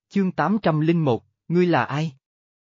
Chương 801, ngươi là ai?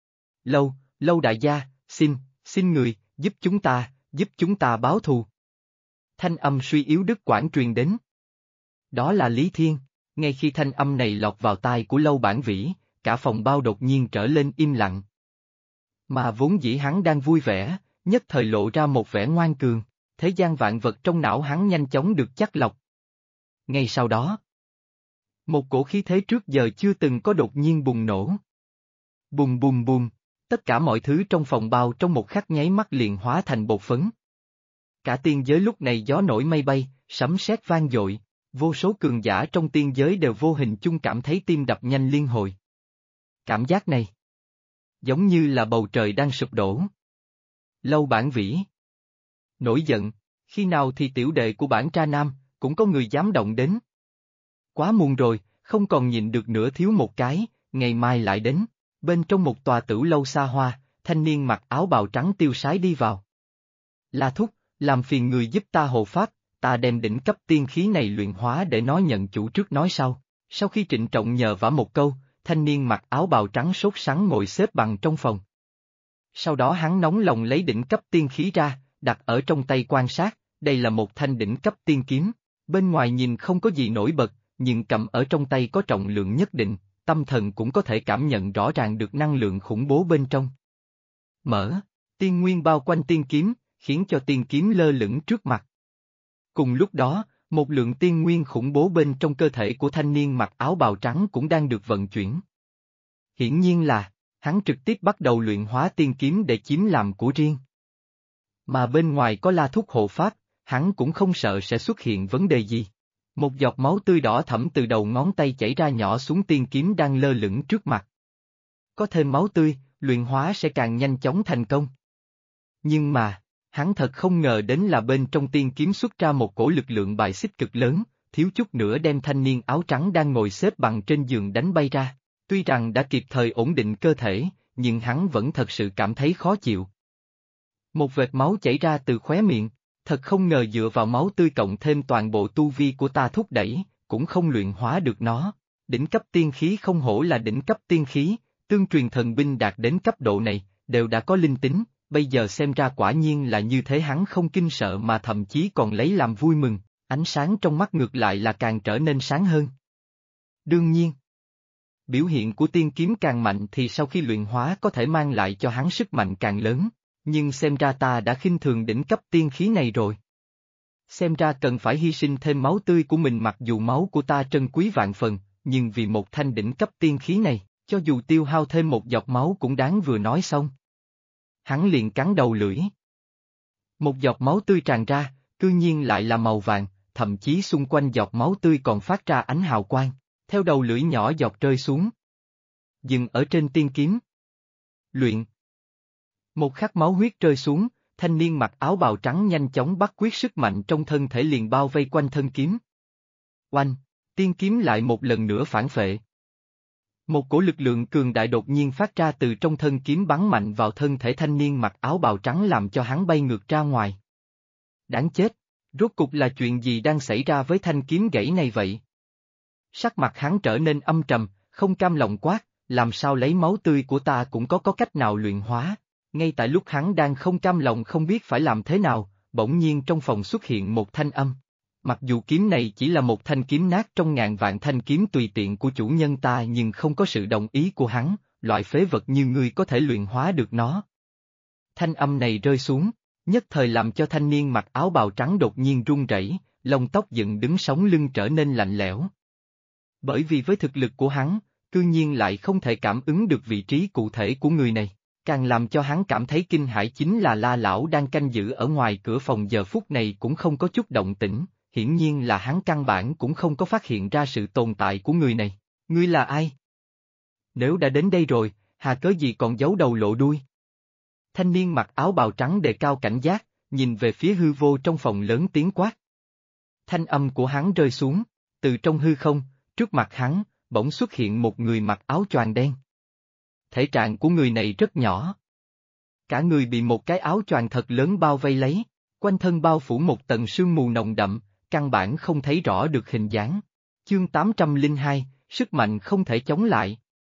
Lâu đại gia, xin người, giúp chúng ta báo thù. Thanh âm suy yếu đứt quãng truyền đến. Đó là Lý Thiên, ngay khi thanh âm này lọt vào tai của Lâu Bản Vĩ, cả phòng bao đột nhiên trở lên im lặng. Mà vốn dĩ hắn đang vui vẻ, nhất thời lộ ra một vẻ ngoan cường, thế gian vạn vật trong não hắn nhanh chóng được chắt lọc. Ngay sau đó, một cổ khí thế trước giờ chưa từng có đột nhiên bùng nổ. Bùng bùng bùng, tất cả mọi thứ trong phòng bao trong một khắc nháy mắt liền hóa thành bột phấn. Cả tiên giới lúc này gió nổi mây bay, sấm sét vang dội, vô số cường giả trong tiên giới đều vô hình chung cảm thấy tim đập nhanh liên hồi. Cảm giác này, giống như là bầu trời đang sụp đổ. Lâu Bản Vĩ nổi giận, khi nào thì tiểu đệ của bản tra nam, cũng có người dám động đến. Quá muộn rồi, không còn nhịn được nữa, thiếu một cái, ngày mai lại đến. Bên trong một tòa tử lâu xa hoa, thanh niên mặc áo bào trắng tiêu sái đi vào. La thúc, làm phiền người giúp ta hộ pháp, ta đem đỉnh cấp tiên khí này luyện hóa để nó nhận chủ trước nói sau. Sau khi trịnh trọng nhờ vả một câu, thanh niên mặc áo bào trắng sốt sắng ngồi xếp bằng trong phòng. Sau đó hắn nóng lòng lấy đỉnh cấp tiên khí ra, đặt ở trong tay quan sát, đây là một thanh đỉnh cấp tiên kiếm, bên ngoài nhìn không có gì nổi bật, nhưng cầm ở trong tay có trọng lượng nhất định, tâm thần cũng có thể cảm nhận rõ ràng được năng lượng khủng bố bên trong. Tiên nguyên bao quanh tiên kiếm, khiến cho tiên kiếm lơ lửng trước mặt. Cùng lúc đó, một lượng tiên nguyên khủng bố bên trong cơ thể của thanh niên mặc áo bào trắng cũng đang được vận chuyển. Hiển nhiên là, hắn trực tiếp bắt đầu luyện hóa tiên kiếm để chiếm làm của riêng. Mà bên ngoài có La thúc hộ pháp, hắn cũng không sợ sẽ xuất hiện vấn đề gì. Một giọt máu tươi đỏ thẫm từ đầu ngón tay chảy ra nhỏ xuống tiên kiếm đang lơ lửng trước mặt. Có thêm máu tươi, luyện hóa sẽ càng nhanh chóng thành công. Nhưng mà, hắn thật không ngờ đến là bên trong tiên kiếm xuất ra một cổ lực lượng bài xích cực lớn, thiếu chút nữa đem thanh niên áo trắng đang ngồi xếp bằng trên giường đánh bay ra. Tuy rằng đã kịp thời ổn định cơ thể, nhưng hắn vẫn thật sự cảm thấy khó chịu. Một vệt máu chảy ra từ khóe miệng, thật không ngờ dựa vào máu tươi cộng thêm toàn bộ tu vi của ta thúc đẩy, cũng không luyện hóa được nó. Đỉnh cấp tiên khí không hổ là đỉnh cấp tiên khí, tương truyền thần binh đạt đến cấp độ này, đều đã có linh tính, bây giờ xem ra quả nhiên là như thế, hắn không kinh sợ mà thậm chí còn lấy làm vui mừng, ánh sáng trong mắt ngược lại là càng trở nên sáng hơn. Đương nhiên, biểu hiện của tiên kiếm càng mạnh thì sau khi luyện hóa có thể mang lại cho hắn sức mạnh càng lớn, nhưng xem ra ta đã khinh thường đỉnh cấp tiên khí này rồi. Xem ra cần phải hy sinh thêm máu tươi của mình, mặc dù máu của ta trân quý vạn phần, nhưng vì một thanh đỉnh cấp tiên khí này, cho dù tiêu hao thêm một giọt máu cũng đáng. Vừa nói xong, hắn liền cắn đầu lưỡi. Một giọt máu tươi tràn ra, cư nhiên lại là màu vàng, thậm chí xung quanh giọt máu tươi còn phát ra ánh hào quang, theo đầu lưỡi nhỏ giọt rơi xuống. Dừng ở trên tiên kiếm. Luyện. Một khắc máu huyết rơi xuống, thanh niên mặc áo bào trắng nhanh chóng bắt quyết sức mạnh trong thân thể liền bao vây quanh thân kiếm. Oanh, tiên kiếm lại một lần nữa phản phệ. Một cổ lực lượng cường đại đột nhiên phát ra từ trong thân kiếm bắn mạnh vào thân thể thanh niên mặc áo bào trắng làm cho hắn bay ngược ra ngoài. Đáng chết, rốt cục là chuyện gì đang xảy ra với thanh kiếm gãy này vậy? Sắc mặt hắn trở nên âm trầm, không cam lòng quát, làm sao lấy máu tươi của ta cũng có cách nào luyện hóa. Ngay tại lúc hắn đang không cam lòng không biết phải làm thế nào, bỗng nhiên trong phòng xuất hiện một thanh âm. Mặc dù kiếm này chỉ là một thanh kiếm nát trong ngàn vạn thanh kiếm tùy tiện của chủ nhân ta, nhưng không có sự đồng ý của hắn, loại phế vật như ngươi có thể luyện hóa được nó. Thanh âm này rơi xuống, nhất thời làm cho thanh niên mặc áo bào trắng đột nhiên run rẩy, lông tóc dựng đứng sống lưng trở nên lạnh lẽo. Bởi vì với thực lực của hắn, cư nhiên lại không thể cảm ứng được vị trí cụ thể của người này. Càng làm cho hắn cảm thấy kinh hãi chính là La lão đang canh giữ ở ngoài cửa phòng giờ phút này cũng không có chút động tĩnh, hiển nhiên là hắn căn bản cũng không có phát hiện ra sự tồn tại của người này. Ngươi là ai? Nếu đã đến đây rồi, hà cớ gì còn giấu đầu lộ đuôi? Thanh niên mặc áo bào trắng đề cao cảnh giác, nhìn về phía hư vô trong phòng lớn tiếng quát. Thanh âm của hắn rơi xuống, từ trong hư không, trước mặt hắn, bỗng xuất hiện một người mặc áo choàng đen. Thể trạng của người này rất nhỏ. Cả người bị một cái áo choàng thật lớn bao vây lấy, quanh thân bao phủ một tầng sương mù nồng đậm, căn bản không thấy rõ được hình dáng. Chương 802, sức mạnh không thể chống lại.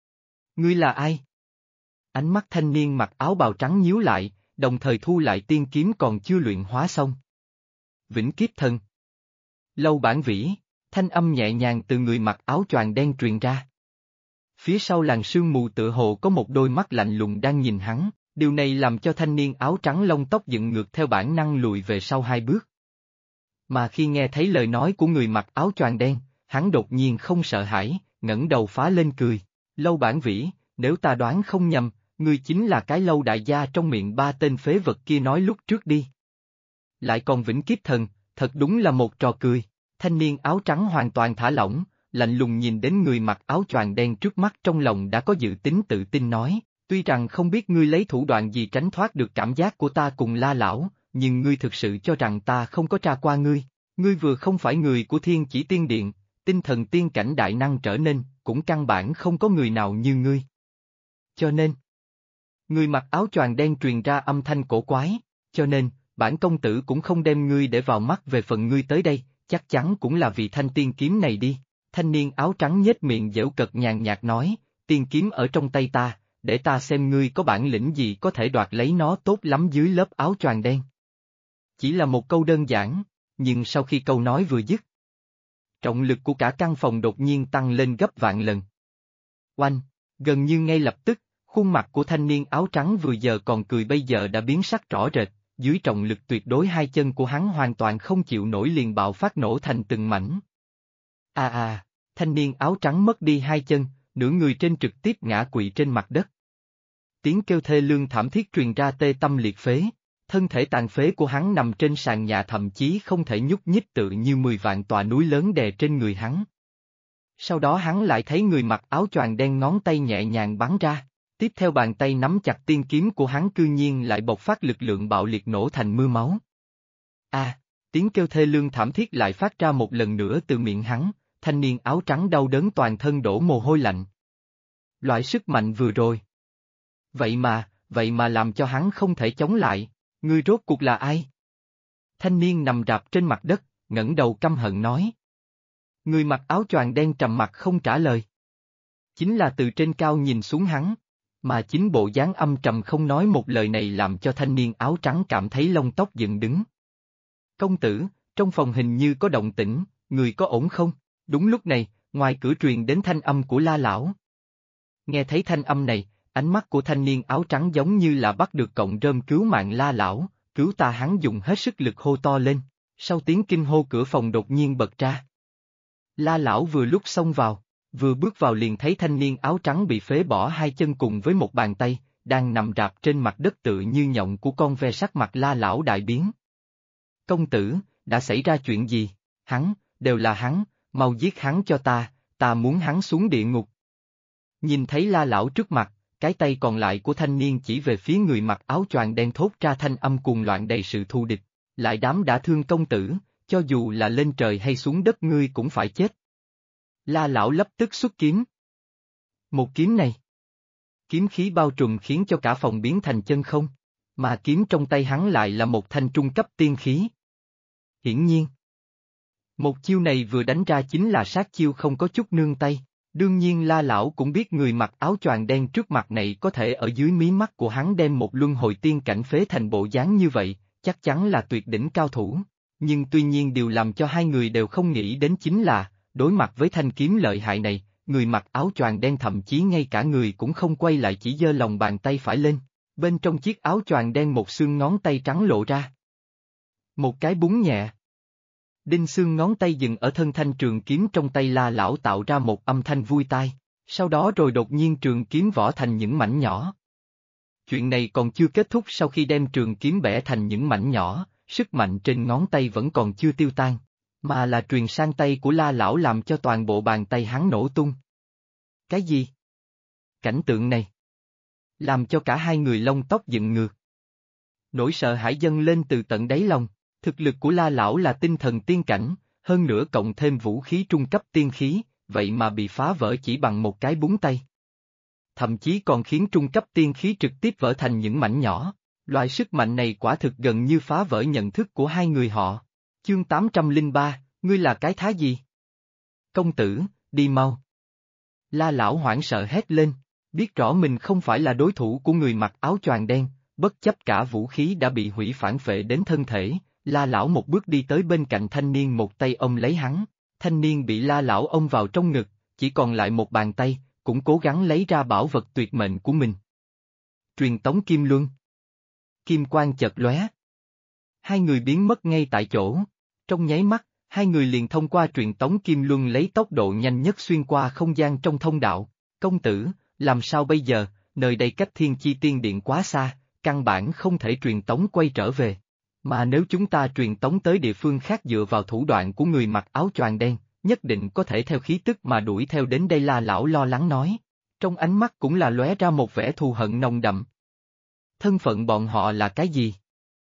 Ngươi là ai? Ánh mắt thanh niên mặc áo bào trắng nhíu lại, đồng thời thu lại tiên kiếm còn chưa luyện hóa xong. Vĩnh kiếp thần. Lâu Bản Vĩ, thanh âm nhẹ nhàng từ người mặc áo choàng đen truyền ra. Phía sau làn sương mù tựa hồ có một đôi mắt lạnh lùng đang nhìn hắn, điều này làm cho thanh niên áo trắng lông tóc dựng ngược theo bản năng lùi về sau 2 bước. Mà khi nghe thấy lời nói của người mặc áo choàng đen, hắn đột nhiên không sợ hãi, ngẩng đầu phá lên cười. Lâu Bản Vĩ, nếu ta đoán không nhầm, ngươi chính là cái Lâu đại gia trong miệng 3 tên phế vật kia nói lúc trước đi. Lại còn vĩnh kiếp thần, thật đúng là một trò cười. Thanh niên áo trắng hoàn toàn thả lỏng, lạnh lùng nhìn đến người mặc áo choàng đen trước mắt, trong lòng đã có dự tính tự tin nói, tuy rằng không biết ngươi lấy thủ đoạn gì tránh thoát được cảm giác của ta cùng La lão, nhưng ngươi thực sự cho rằng ta không có tra qua ngươi. Ngươi vừa không phải người của Thiên Chỉ Tiên Điện, tinh thần tiên cảnh đại năng trở nên, cũng căn bản không có người nào như ngươi. Cho nên, người mặc áo choàng đen truyền ra âm thanh cổ quái, cho nên, bản công tử cũng không đem ngươi để vào mắt. Về phần ngươi tới đây, chắc chắn cũng là vì thanh tiên kiếm này đi. Thanh niên áo trắng nhếch miệng giễu cợt nhàn nhạt nói, tiên kiếm ở trong tay ta, để ta xem ngươi có bản lĩnh gì có thể đoạt lấy nó. Tốt lắm. Dưới lớp áo choàng đen. Chỉ là một câu đơn giản, nhưng sau khi câu nói vừa dứt, trọng lực của cả căn phòng đột nhiên tăng lên gấp vạn lần. Oanh, gần như ngay lập tức, khuôn mặt của thanh niên áo trắng vừa giờ còn cười bây giờ đã biến sắc rõ rệt, dưới trọng lực tuyệt đối 2 chân của hắn hoàn toàn không chịu nổi liền bạo phát nổ thành từng mảnh. Thanh niên áo trắng mất đi 2 chân, nửa người trên trực tiếp ngã quỵ trên mặt đất. Tiếng kêu thê lương thảm thiết truyền ra tê tâm liệt phế, thân thể tàn phế của hắn nằm trên sàn nhà thậm chí không thể nhúc nhích, tự như 10 vạn tòa núi lớn đè trên người hắn. Sau đó hắn lại thấy người mặc áo choàng đen ngón tay nhẹ nhàng bắn ra, tiếp theo bàn tay nắm chặt tiên kiếm của hắn cư nhiên lại bộc phát lực lượng bạo liệt nổ thành mưa máu. Tiếng kêu thê lương thảm thiết lại phát ra một lần nữa từ miệng hắn, thanh niên áo trắng đau đớn toàn thân đổ mồ hôi lạnh. Loại sức mạnh vừa rồi. Vậy mà làm cho hắn không thể chống lại, ngươi rốt cuộc là ai? Thanh niên nằm rạp trên mặt đất, ngẩng đầu căm hận nói. Người mặc áo choàng đen trầm mặc không trả lời. Chính là từ trên cao nhìn xuống hắn, mà chính bộ dáng âm trầm không nói một lời này làm cho thanh niên áo trắng cảm thấy lông tóc dựng đứng. Công tử, trong phòng hình như có động tĩnh, người có ổn không? Đúng lúc này, ngoài cửa truyền đến thanh âm của La lão. Nghe thấy thanh âm này, ánh mắt của thanh niên áo trắng giống như là bắt được cọng rơm cứu mạng. La lão, cứu ta! Hắn dùng hết sức lực hô to lên, sau tiếng kinh hô cửa phòng đột nhiên bật ra. La lão vừa lúc xông vào, vừa bước vào liền thấy thanh niên áo trắng bị phế bỏ 2 chân cùng với một bàn tay, đang nằm rạp trên mặt đất tựa như nhộng của con ve. Sắc mặt La lão đại biến. Công tử, đã xảy ra chuyện gì? Đều là hắn, mau giết hắn cho ta muốn hắn xuống địa ngục. Nhìn thấy La lão trước mặt, cái tay còn lại của thanh niên chỉ về phía người mặc áo choàng đen thốt ra thanh âm cuồng loạn đầy sự thù địch, lại dám đả thương công tử, cho dù là lên trời hay xuống đất ngươi cũng phải chết. La lão lập tức xuất kiếm. Một kiếm này, kiếm khí bao trùm khiến cho cả phòng biến thành chân không, mà kiếm trong tay hắn lại là một thanh trung cấp tiên khí. Hiển nhiên, một chiêu này vừa đánh ra chính là sát chiêu không có chút nương tay. Đương nhiên La lão cũng biết người mặc áo choàng đen trước mặt này có thể ở dưới mí mắt của hắn đem một luân hồi tiên cảnh phế thành bộ dáng như vậy, chắc chắn là tuyệt đỉnh cao thủ. Nhưng tuy nhiên điều làm cho hai người đều không nghĩ đến chính là, đối mặt với thanh kiếm lợi hại này, người mặc áo choàng đen thậm chí ngay cả người cũng không quay lại, chỉ giơ lòng bàn tay phải lên. Bên trong chiếc áo choàng đen một xương ngón tay trắng lộ ra. Một cái búng nhẹ. Đinh xương ngón tay dừng ở thân thanh trường kiếm trong tay La lão tạo ra một âm thanh vui tai, sau đó rồi đột nhiên trường kiếm vỡ thành những mảnh nhỏ. Chuyện này còn chưa kết thúc, sau khi đem trường kiếm bẻ thành những mảnh nhỏ, sức mạnh trên ngón tay vẫn còn chưa tiêu tan, mà là truyền sang tay của La lão làm cho toàn bộ bàn tay hắn nổ tung. Cái gì? Cảnh tượng này làm cho cả hai người lông tóc dựng ngược. Nỗi sợ hãi dâng lên từ tận đáy lòng. Thực lực của La lão là tinh thần tiên cảnh, hơn nữa cộng thêm vũ khí trung cấp tiên khí, vậy mà bị phá vỡ chỉ bằng một cái búng tay. Thậm chí còn khiến trung cấp tiên khí trực tiếp vỡ thành những mảnh nhỏ. Loại sức mạnh này quả thực gần như phá vỡ nhận thức của hai người họ. Chương 803, ngươi là cái thá gì? Công tử, đi mau. La lão hoảng sợ hét lên. Biết rõ mình không phải là đối thủ của người mặc áo choàng đen, bất chấp cả vũ khí đã bị hủy phản phệ đến thân thể, La lão một bước đi tới bên cạnh thanh niên, một tay ôm lấy hắn. Thanh niên bị La lão ôm vào trong ngực, chỉ còn lại một bàn tay, cũng cố gắng lấy ra bảo vật tuyệt mệnh của mình. Truyền tống kim luân. Kim quang chợt lóe. Hai người biến mất ngay tại chỗ. Trong nháy mắt, hai người liền thông qua truyền tống kim luân lấy tốc độ nhanh nhất xuyên qua không gian trong thông đạo. Công tử, làm sao bây giờ, nơi đây cách Thiên Chi Tiên Điện quá xa, căn bản không thể truyền tống quay trở về. Mà nếu chúng ta truyền tống tới địa phương khác dựa vào thủ đoạn của người mặc áo choàng đen, nhất định có thể theo khí tức mà đuổi theo đến đây, La lão lo lắng nói. Trong ánh mắt cũng là lóe ra một vẻ thù hận nồng đậm. Thân phận bọn họ là cái gì?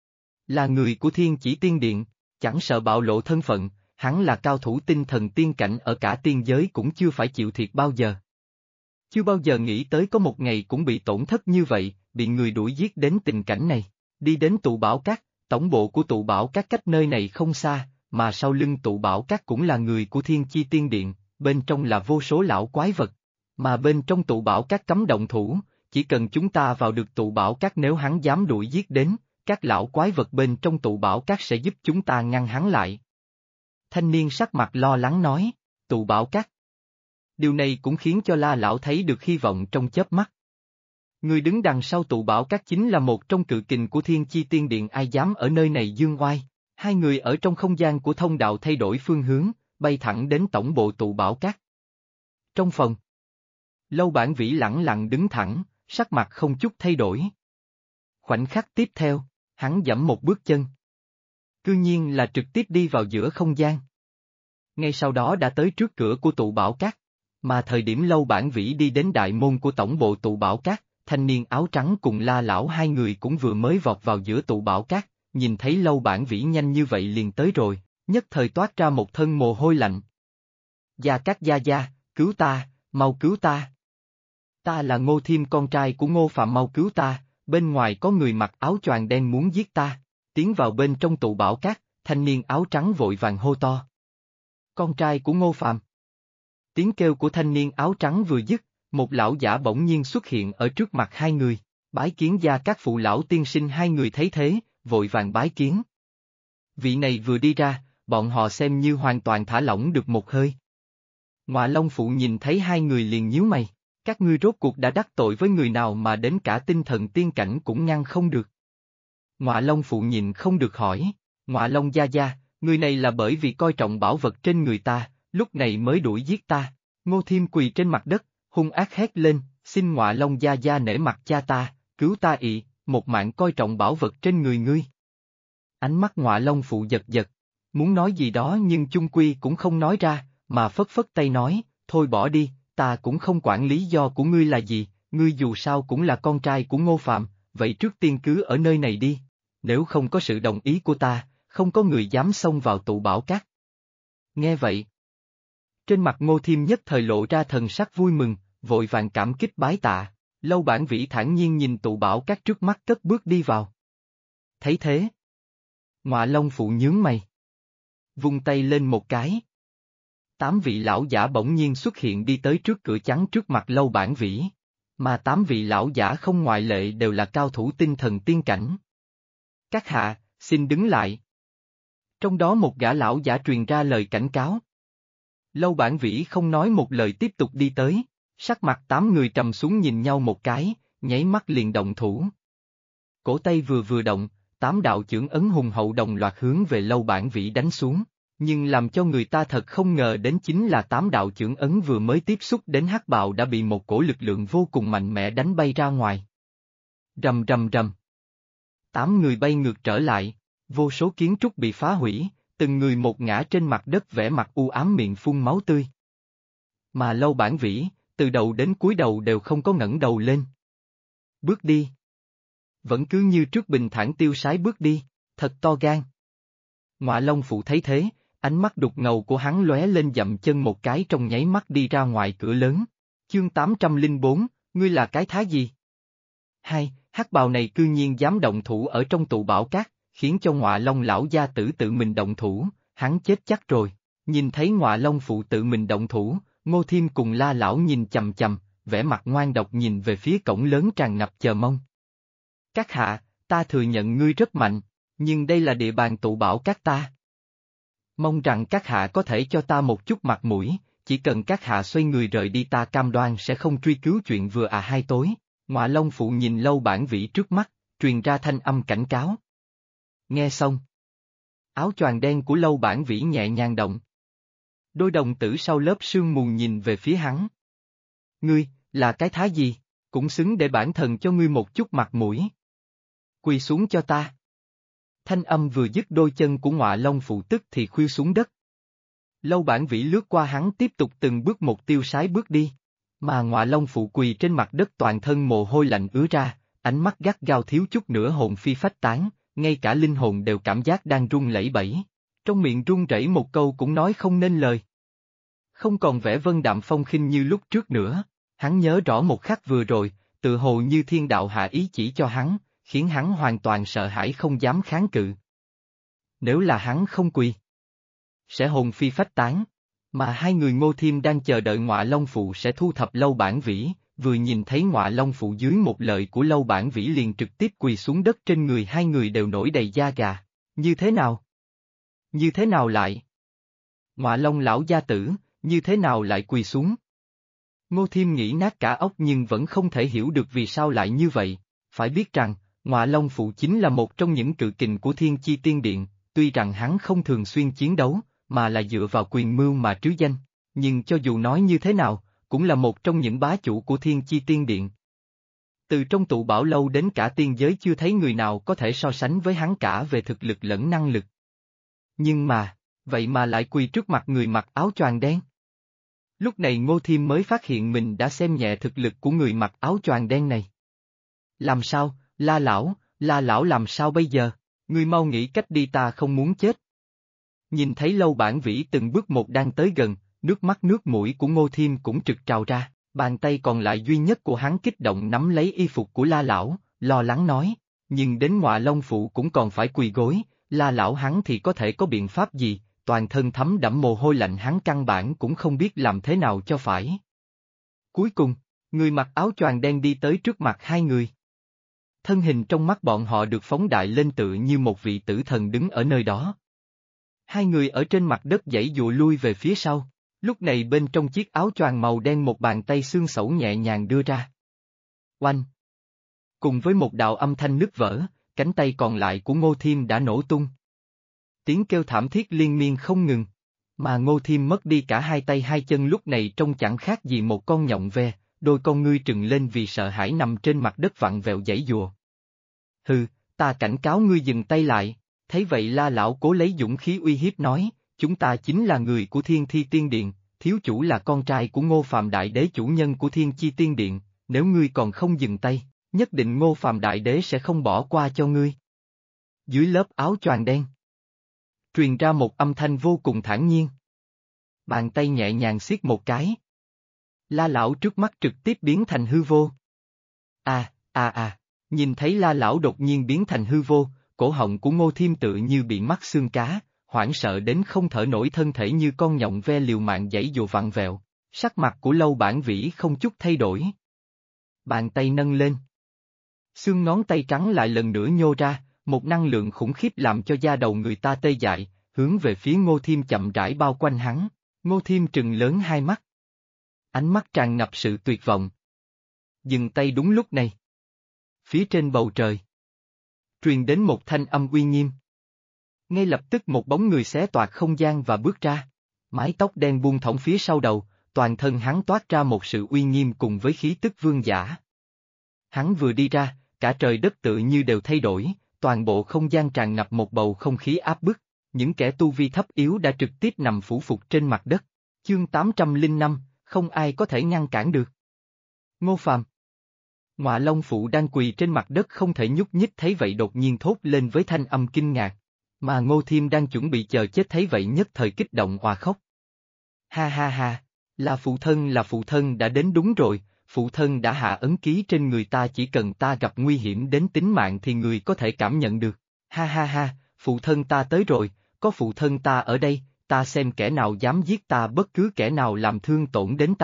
Là người của Thiên Chỉ Tiên Điện, chẳng sợ bạo lộ thân phận, hắn là cao thủ tinh thần tiên cảnh ở cả tiên giới cũng chưa phải chịu thiệt bao giờ. Chưa bao giờ nghĩ tới có một ngày cũng bị tổn thất như vậy, bị người đuổi giết đến tình cảnh này. Đi đến tụ bảo các, tổng bộ của tụ bảo các cách nơi này không xa, mà sau lưng tụ bảo các cũng là người của Thiên Chi Tiên Điện, bên trong là vô số lão quái vật. Mà bên trong tụ bảo các cấm động thủ, chỉ cần chúng ta vào được tụ bảo các, nếu hắn dám đuổi giết đến, các lão quái vật bên trong tụ bảo các sẽ giúp chúng ta ngăn hắn lại. Thanh niên sắc mặt lo lắng nói, tụ bảo các. Điều này cũng khiến cho La lão thấy được hy vọng trong chớp mắt. Người đứng đằng sau tụ bảo các chính là một trong cự kình của Thiên Chi Tiên Điện, ai dám ở nơi này dương oai. Hai người ở trong không gian của thông đạo thay đổi phương hướng, bay thẳng đến tổng bộ tụ bảo các. Trong phòng, Lâu Bản Vĩ lẳng lặng đứng thẳng, sắc mặt không chút thay đổi. Khoảnh khắc tiếp theo, hắn giẫm một bước chân. Cư nhiên là trực tiếp đi vào giữa không gian. Ngay sau đó đã tới trước cửa của tụ bảo các, mà thời điểm Lâu Bản Vĩ đi đến đại môn của tổng bộ tụ bảo các, thanh niên áo trắng cùng La lão hai người cũng vừa mới vọt vào giữa tụ bảo các, nhìn thấy Lâu Bản Vĩ nhanh như vậy liền tới rồi, nhất thời toát ra một thân mồ hôi lạnh. Gia Cát gia gia, cứu ta, mau cứu ta. Ta là Ngô Thiêm, con trai của Ngô Phạm, mau cứu ta, bên ngoài có người mặc áo choàng đen muốn giết ta. Tiến vào bên trong tụ bảo các, thanh niên áo trắng vội vàng hô to. Con trai của Ngô Phạm. Tiếng kêu của thanh niên áo trắng vừa dứt, một lão giả bỗng nhiên xuất hiện ở trước mặt hai người, bái kiến Gia Cát phụ lão tiên sinh. Hai người thấy thế, vội vàng bái kiến. Vị này vừa đi ra, bọn họ xem như hoàn toàn thả lỏng được một hơi. Ngọa Long phụ nhìn thấy hai người liền nhíu mày, các ngươi rốt cuộc đã đắc tội với người nào mà đến cả tinh thần tiên cảnh cũng ngăn không được. Ngọa Long phụ nhìn không được hỏi, Ngọa Long gia gia, người này là bởi vì coi trọng bảo vật trên người ta, lúc này mới đuổi giết ta. Ngô Thiêm quỳ trên mặt đất, hung ác hét lên, xin Ngọa Long gia gia nể mặt cha ta, cứu ta ị, một mạng coi trọng bảo vật trên người ngươi. Ánh mắt Ngọa Long phụ giật giật, muốn nói gì đó nhưng chung quy cũng không nói ra, mà phất phất tay nói, thôi bỏ đi, ta cũng không quản lý do của ngươi là gì, ngươi dù sao cũng là con trai của Ngô Phạm, vậy trước tiên cứ ở nơi này đi, nếu không có sự đồng ý của ta, không có người dám xông vào tụ bảo các. Nghe vậy, trên mặt Ngô Thiêm nhất thời lộ ra thần sắc vui mừng, vội vàng cảm kích bái tạ. Lâu Bản Vĩ thản nhiên nhìn tụ bảo các trước mắt cất bước đi vào. Thấy thế, Ngọa Long phụ nhướng mày, vung tay lên một cái. 8 vị lão giả bỗng nhiên xuất hiện đi tới trước cửa chắn trước mặt Lâu Bản Vĩ, mà 8 vị lão giả không ngoại lệ đều là cao thủ tinh thần tiên cảnh. Các hạ, xin đứng lại. Trong đó một gã lão giả truyền ra lời cảnh cáo. Lâu Bản Vĩ không nói một lời tiếp tục đi tới, sắc mặt 8 người trầm xuống nhìn nhau một cái, nháy mắt liền động thủ. Cổ tay vừa động, 8 đạo chưởng ấn hùng hậu đồng loạt hướng về Lâu Bản Vĩ đánh xuống, nhưng làm cho người ta thật không ngờ đến chính là 8 đạo chưởng ấn vừa mới tiếp xúc đến hắc bào đã bị một cổ lực lượng vô cùng mạnh mẽ đánh bay ra ngoài. Rầm rầm rầm. 8 người bay ngược trở lại, vô số kiến trúc bị phá hủy, từng người một ngã trên mặt đất vẻ mặt u ám miệng phun máu tươi. Mà Lâu Bản Vĩ, từ đầu đến cuối đầu đều không có ngẩng đầu lên. Bước đi. Vẫn cứ như trước bình thản tiêu sái bước đi, thật to gan. Ngọa Long phụ thấy thế, ánh mắt đục ngầu của hắn lóe lên, dậm chân một cái trong nháy mắt đi ra ngoài cửa lớn. Chương 804, ngươi là cái thá gì? Hai, hắc bào này cư nhiên dám động thủ ở trong tụ bảo các, khiến cho Ngọa Long lão gia tử tự mình động thủ, hắn chết chắc rồi. Nhìn thấy Ngọa Long phụ tự mình động thủ, Ngô Thiêm cùng La lão nhìn chằm chằm, vẻ mặt ngoan độc nhìn về phía cổng lớn tràn ngập chờ mong. Các hạ, ta thừa nhận ngươi rất mạnh, nhưng đây là địa bàn tụ bảo các ta. Mong rằng các hạ có thể cho ta một chút mặt mũi, chỉ cần các hạ xoay người rời đi ta cam đoan sẽ không truy cứu chuyện vừa hai tối. Ngọa Long Phụ nhìn Lâu Bản Vĩ trước mắt, truyền ra thanh âm cảnh cáo. Nghe xong. Áo choàng đen của Lâu Bản Vĩ nhẹ nhàng động. Đôi đồng tử sau lớp sương mù nhìn về phía hắn. Ngươi, là cái thá gì, cũng xứng để bản thần cho ngươi một chút mặt mũi. Quỳ xuống cho ta. Thanh âm vừa dứt đôi chân của Ngọa Long Phụ tức thì khuỵu xuống đất. Lâu Bản Vĩ lướt qua hắn tiếp tục từng bước một tiêu sái bước đi, mà Ngọa Long Phụ quỳ trên mặt đất toàn thân mồ hôi lạnh ứa ra, ánh mắt gắt gao thiếu chút nữa hồn phi phách tán, ngay cả linh hồn đều cảm giác đang run lẩy bẩy, trong miệng run rẩy một câu cũng nói không nên lời. Không còn vẻ vân đạm phong khinh như lúc trước nữa, hắn nhớ rõ một khắc vừa rồi, tự hồ như thiên đạo hạ ý chỉ cho hắn, khiến hắn hoàn toàn sợ hãi không dám kháng cự. Nếu là hắn không quỳ, sẽ hồn phi phách tán, mà hai người Ngô Thiêm đang chờ đợi Ngọa Long Phụ sẽ thu thập Lâu Bản Vĩ, vừa nhìn thấy Ngọa Long Phụ dưới một lời của Lâu Bản Vĩ liền trực tiếp quỳ xuống đất trên người hai người đều nổi đầy da gà, như thế nào? Như thế nào lại? Ngọa Long lão gia tử, như thế nào lại quỳ xuống? Ngô Thiêm nghĩ nát cả óc nhưng vẫn không thể hiểu được vì sao lại như vậy, phải biết rằng, Ngọa Long Phụ chính là một trong những cự kình của Thiên Chi Tiên Điện, tuy rằng hắn không thường xuyên chiến đấu, mà là dựa vào quyền mưu mà trứ danh, nhưng cho dù nói như thế nào, cũng là một trong những bá chủ của Thiên Chi Tiên Điện. Từ trong tụ bảo lâu đến cả tiên giới chưa thấy người nào có thể so sánh với hắn cả về thực lực lẫn năng lực. Nhưng mà, vậy mà lại quỳ trước mặt người mặc áo choàng đen. Lúc này Ngô Thiêm mới phát hiện mình đã xem nhẹ thực lực của người mặc áo choàng đen này. Làm sao, La Lão làm sao bây giờ, ngươi mau nghĩ cách đi ta không muốn chết. Nhìn thấy Lâu Bản Vĩ từng bước một đang tới gần, nước mắt nước mũi của Ngô Thiêm cũng trực trào ra, bàn tay còn lại duy nhất của hắn kích động nắm lấy y phục của La Lão, lo lắng nói, nhưng đến Ngọa Long Phụ cũng còn phải quỳ gối, La Lão hắn thì có thể có biện pháp gì, toàn thân thấm đẫm mồ hôi lạnh hắn căn bản cũng không biết làm thế nào cho phải. Cuối cùng, người mặc áo choàng đen đi tới trước mặt hai người. Thân hình trong mắt bọn họ được phóng đại lên tựa như một vị tử thần đứng ở nơi đó. Hai người ở trên mặt đất giãy dụa lui về phía sau, lúc này bên trong chiếc áo choàng màu đen một bàn tay xương sẩu nhẹ nhàng đưa ra. Oanh! Cùng với một đạo âm thanh nứt vỡ, cánh tay còn lại của Ngô Thiêm đã nổ tung. Tiếng kêu thảm thiết liên miên không ngừng, mà Ngô Thiêm mất đi cả hai tay hai chân lúc này trông chẳng khác gì một con nhộng ve, đôi con ngươi trừng lên vì sợ hãi nằm trên mặt đất vặn vẹo giãy giụa. Hừ, ta cảnh cáo ngươi dừng tay lại. Thấy vậy La Lão cố lấy dũng khí uy hiếp nói, chúng ta chính là người của Thiên Thi Tiên Điện, thiếu chủ là con trai của Ngô Phàm Đại Đế chủ nhân của Thiên Chi Tiên Điện, nếu ngươi còn không dừng tay, nhất định Ngô Phàm Đại Đế sẽ không bỏ qua cho ngươi. Dưới lớp áo choàng đen, truyền ra một âm thanh vô cùng thản nhiên. Bàn tay nhẹ nhàng siết một cái. La Lão trước mắt trực tiếp biến thành hư vô. Nhìn thấy La Lão đột nhiên biến thành hư vô, cổ họng của Ngô Thiêm tự như bị mắc xương cá, hoảng sợ đến không thở nổi thân thể như con nhộng ve liều mạng giãy dụa vặn vẹo, sắc mặt của Lâu Bản Vĩ không chút thay đổi. Bàn tay nâng lên. Xương ngón tay trắng lại lần nữa nhô ra, một năng lượng khủng khiếp làm cho da đầu người ta tê dại, hướng về phía Ngô Thiêm chậm rãi bao quanh hắn, Ngô Thiêm trừng lớn hai mắt. Ánh mắt tràn ngập sự tuyệt vọng. Dừng tay đúng lúc này. Phía trên bầu trời truyền đến một thanh âm uy nghiêm. Ngay lập tức một bóng người xé toạc không gian và bước ra, mái tóc đen buông thõng phía sau đầu, toàn thân hắn toát ra một sự uy nghiêm cùng với khí tức vương giả. Hắn vừa đi ra, cả trời đất tự như đều thay đổi, toàn bộ không gian tràn ngập một bầu không khí áp bức, những kẻ tu vi thấp yếu đã trực tiếp nằm phủ phục trên mặt đất. Chương 805, không ai có thể ngăn cản được. Ngô Phàm. Ngọa Long Phụ đang quỳ trên mặt đất không thể nhúc nhích thấy vậy đột nhiên thốt lên với thanh âm kinh ngạc, mà Ngô Thiêm đang chuẩn bị chờ chết thấy vậy nhất thời kích động òa khóc. Ha, là phụ thân đã đến đúng rồi, phụ thân đã hạ ấn ký trên người ta chỉ cần ta gặp nguy hiểm đến tính mạng thì người có thể cảm nhận được. Ha, phụ thân ta tới rồi, có phụ thân ta ở đây, ta xem kẻ nào dám giết ta bất cứ kẻ nào làm thương tổn đến ta,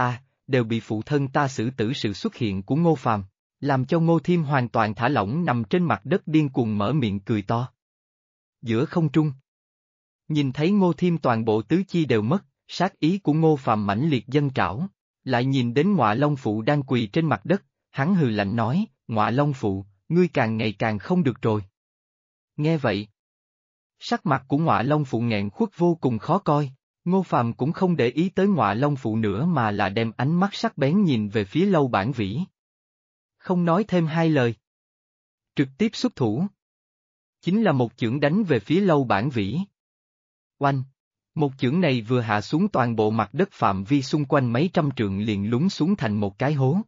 đều bị phụ thân ta xử tử. Sự xuất hiện của Ngô Phàm làm cho Ngô Thiêm hoàn toàn thả lỏng, nằm trên mặt đất điên cuồng mở miệng cười to. Giữa không trung, nhìn thấy Ngô Thiêm toàn bộ tứ chi đều mất, sát ý của Ngô Phàm mãnh liệt dâng trào, lại nhìn đến Ngọa Long Phụ đang quỳ trên mặt đất, hắn hừ lạnh nói, Ngọa Long Phụ, ngươi càng ngày càng không được rồi. Nghe vậy, sắc mặt của Ngọa Long Phụ nghẹn khuất vô cùng khó coi, Ngô Phàm cũng không để ý tới Ngọa Long Phụ nữa mà là đem ánh mắt sắc bén nhìn về phía Lâu Bản Vĩ. Không nói thêm hai lời, trực tiếp xuất thủ. Chính là một chưởng đánh về phía Lâu Bản Vĩ. Oanh! Một chưởng này vừa hạ xuống, toàn bộ mặt đất phạm vi xung quanh mấy trăm trượng liền lún xuống thành một cái hố.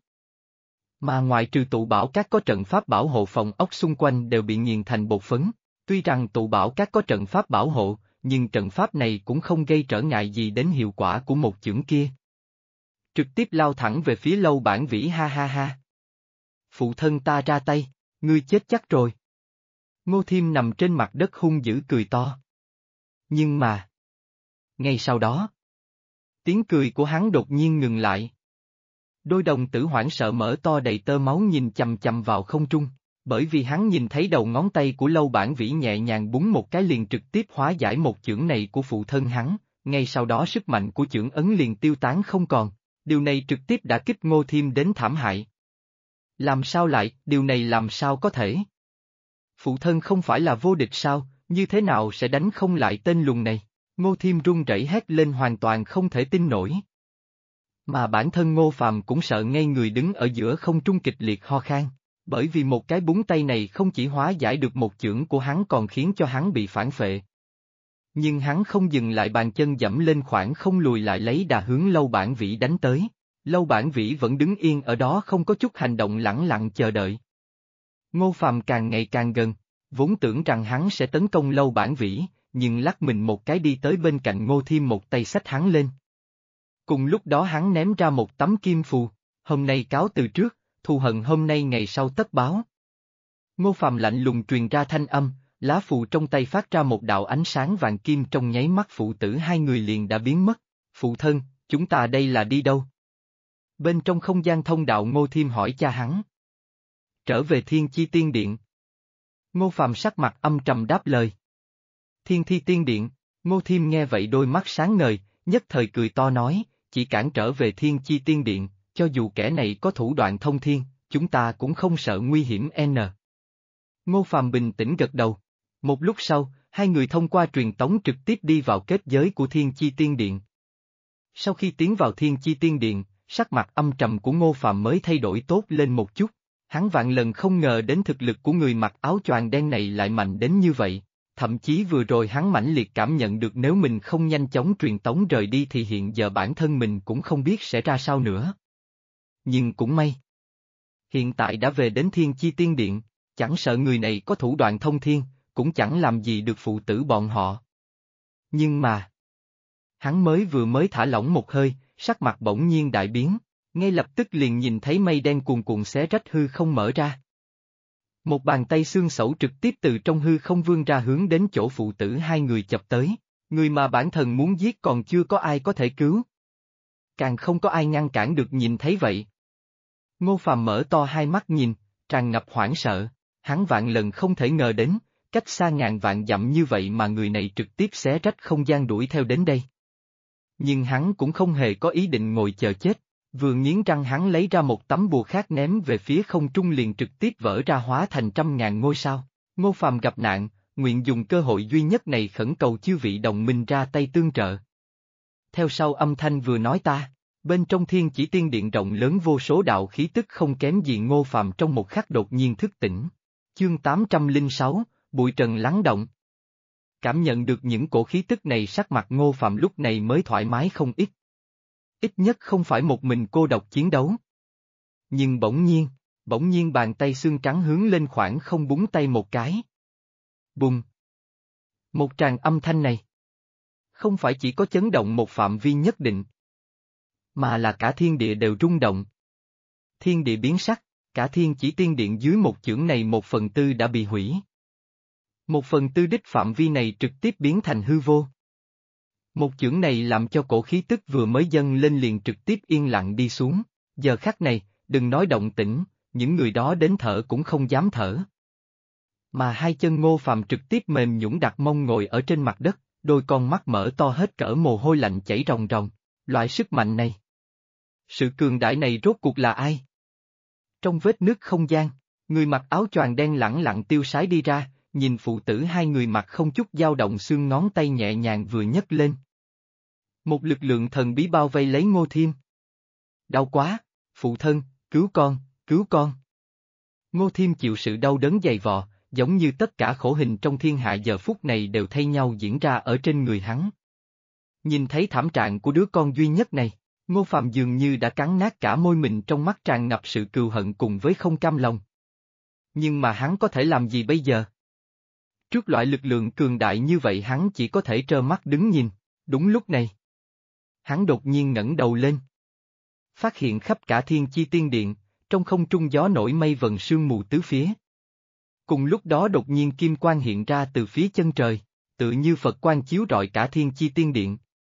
Mà ngoại trừ tụ bảo các có trận pháp bảo hộ, phòng ốc xung quanh đều bị nghiền thành bột phấn. Tuy rằng tụ bảo các có trận pháp bảo hộ, nhưng trận pháp này cũng không gây trở ngại gì đến hiệu quả của một chưởng kia. Trực tiếp lao thẳng về phía Lâu Bản Vĩ. Ha ha ha! Phụ thân ta ra tay, ngươi chết chắc rồi. Ngô Thiêm nằm trên mặt đất hung dữ cười to. Nhưng mà, ngay sau đó, tiếng cười của hắn đột nhiên ngừng lại. Đôi đồng tử hoảng sợ mở to đầy tơ máu nhìn chằm chằm vào không trung, bởi vì hắn nhìn thấy đầu ngón tay của Lâu Bản Vĩ nhẹ nhàng búng một cái liền trực tiếp hóa giải một chưởng này của phụ thân hắn, ngay sau đó sức mạnh của chưởng ấn liền tiêu tán không còn, điều này trực tiếp đả kích Ngô Thiêm đến thảm hại. Làm sao lại, điều này làm sao có thể? Phụ thân không phải là vô địch sao, như thế nào sẽ đánh không lại tên lùn này? Ngô Thiêm run rẩy hét lên, hoàn toàn không thể tin nổi. Mà bản thân Ngô Phàm cũng sợ ngây người, đứng ở giữa không trung kịch liệt ho khan, bởi vì một cái búng tay này không chỉ hóa giải được một chưởng của hắn còn khiến cho hắn bị phản phệ. Nhưng hắn không dừng lại, bàn chân dẫm lên khoảng không, lùi lại lấy đà hướng Lâu Bản Vĩ đánh tới. Lâu Bản Vĩ vẫn đứng yên ở đó không có chút hành động, lẳng lặng chờ đợi. Ngô Phàm càng ngày càng gần, vốn tưởng rằng hắn sẽ tấn công Lâu Bản Vĩ, nhưng lắc mình một cái đi tới bên cạnh Ngô Thiêm, một tay xách hắn lên. Cùng lúc đó hắn ném ra một tấm kim phù, hôm nay cáo từ trước, thù hận hôm nay ngày sau tất báo. Ngô Phàm lạnh lùng truyền ra thanh âm, lá phù trong tay phát ra một đạo ánh sáng vàng kim, trong nháy mắt phụ tử hai người liền đã biến mất. Phụ thân, chúng ta đây là đi đâu? Bên trong không gian thông đạo Ngô Thiêm hỏi cha hắn. Trở về Thiên Chi Tiên Điện. Ngô Phàm sắc mặt âm trầm đáp lời. Thiên Thi Tiên Điện, Ngô Thiêm nghe vậy đôi mắt sáng ngời, nhất thời cười to nói, chỉ cản trở về Thiên Chi Tiên Điện, cho dù kẻ này có thủ đoạn thông thiên, chúng ta cũng không sợ nguy hiểm n. Ngô Phàm bình tĩnh gật đầu. Một lúc sau, hai người thông qua truyền tống trực tiếp đi vào kết giới của Thiên Chi Tiên Điện. Sau khi tiến vào Thiên Chi Tiên Điện, sắc mặt âm trầm của Ngô Phàm mới thay đổi tốt lên một chút. Hắn vạn lần không ngờ đến thực lực của người mặc áo choàng đen này lại mạnh đến như vậy. Thậm chí vừa rồi hắn mãnh liệt cảm nhận được nếu mình không nhanh chóng truyền tống rời đi thì hiện giờ bản thân mình cũng không biết sẽ ra sao nữa. Nhưng cũng may. Hiện tại đã về đến Thiên Chi Tiên Điện, chẳng sợ người này có thủ đoạn thông thiên, cũng chẳng làm gì được phụ tử bọn họ. Nhưng mà, hắn mới thả lỏng một hơi, sắc mặt bỗng nhiên đại biến, ngay lập tức liền nhìn thấy mây đen cuồn cuộn xé rách hư không mở ra. Một bàn tay xương sẩu trực tiếp từ trong hư không vươn ra hướng đến chỗ phụ tử hai người chập tới, người mà bản thân muốn giết còn chưa có ai có thể cứu. Càng không có ai ngăn cản được. Nhìn thấy vậy, Ngô Phàm mở to hai mắt nhìn, tràn ngập hoảng sợ, hắn vạn lần không thể ngờ đến, cách xa ngàn vạn dặm như vậy mà người này trực tiếp xé rách không gian đuổi theo đến đây. Nhưng hắn cũng không hề có ý định ngồi chờ chết, vừa nghiến răng hắn lấy ra một tấm bùa khác ném về phía không trung, liền trực tiếp vỡ ra hóa thành trăm ngàn ngôi sao. Ngô Phàm gặp nạn, nguyện dùng cơ hội duy nhất này khẩn cầu chư vị đồng minh ra tay tương trợ. Theo sau âm thanh vừa nói ta, bên trong Thiên Chỉ Tiên Điện rộng lớn vô số đạo khí tức không kém gì Ngô Phàm trong một khắc đột nhiên thức tỉnh. Chương 806, bụi trần lắng động. Cảm nhận được những cổ khí tức này, sắc mặt Ngô Phàm lúc này mới thoải mái không ít. Ít nhất không phải một mình cô độc chiến đấu. Nhưng bỗng nhiên bàn tay xương trắng hướng lên khoảng không búng tay một cái. Bùng! Một tràng âm thanh này không phải chỉ có chấn động một phạm vi nhất định, mà là cả thiên địa đều rung động. Thiên địa biến sắc, cả Thiên Chỉ Tiên Điện dưới một chưởng này 1/4 đã bị hủy. 1/4 đích phạm vi này trực tiếp biến thành hư vô. Một chưởng này làm cho cổ khí tức vừa mới dâng lên liền trực tiếp yên lặng đi xuống. Giờ khắc này, đừng nói động tĩnh, những người đó đến thở cũng không dám thở. Mà hai chân Ngô Phàm trực tiếp mềm nhũn đặt mông ngồi ở trên mặt đất, đôi con mắt mở to hết cỡ mồ hôi lạnh chảy ròng ròng. Loại sức mạnh này, sự cường đại này rốt cuộc là ai? Trong vết nứt không gian, người mặc áo choàng đen lẳng lặng tiêu sái đi ra, nhìn phụ tử hai người mặc không chút dao động xương ngón tay nhẹ nhàng vừa nhấc lên. Một lực lượng thần bí bao vây lấy Ngô Thiêm. Đau quá, phụ thân, cứu con, cứu con. Ngô Thiêm chịu sự đau đớn dày vò, giống như tất cả khổ hình trong thiên hạ giờ phút này đều thay nhau diễn ra ở trên người hắn. Nhìn thấy thảm trạng của đứa con duy nhất này, Ngô Phàm dường như đã cắn nát cả môi mình, trong mắt tràn ngập sự cừu hận cùng với không cam lòng. Nhưng mà hắn có thể làm gì bây giờ? Trước loại lực lượng cường đại như vậy hắn chỉ có thể trơ mắt đứng nhìn. Đúng lúc này, hắn đột nhiên ngẩng đầu lên. Phát hiện khắp cả Thiên Chi Tiên Điện, trong không trung gió nổi mây vần sương mù tứ phía. Cùng lúc đó đột nhiên kim quang hiện ra từ phía chân trời, tự như Phật quang chiếu rọi cả Thiên Chi Tiên Điện.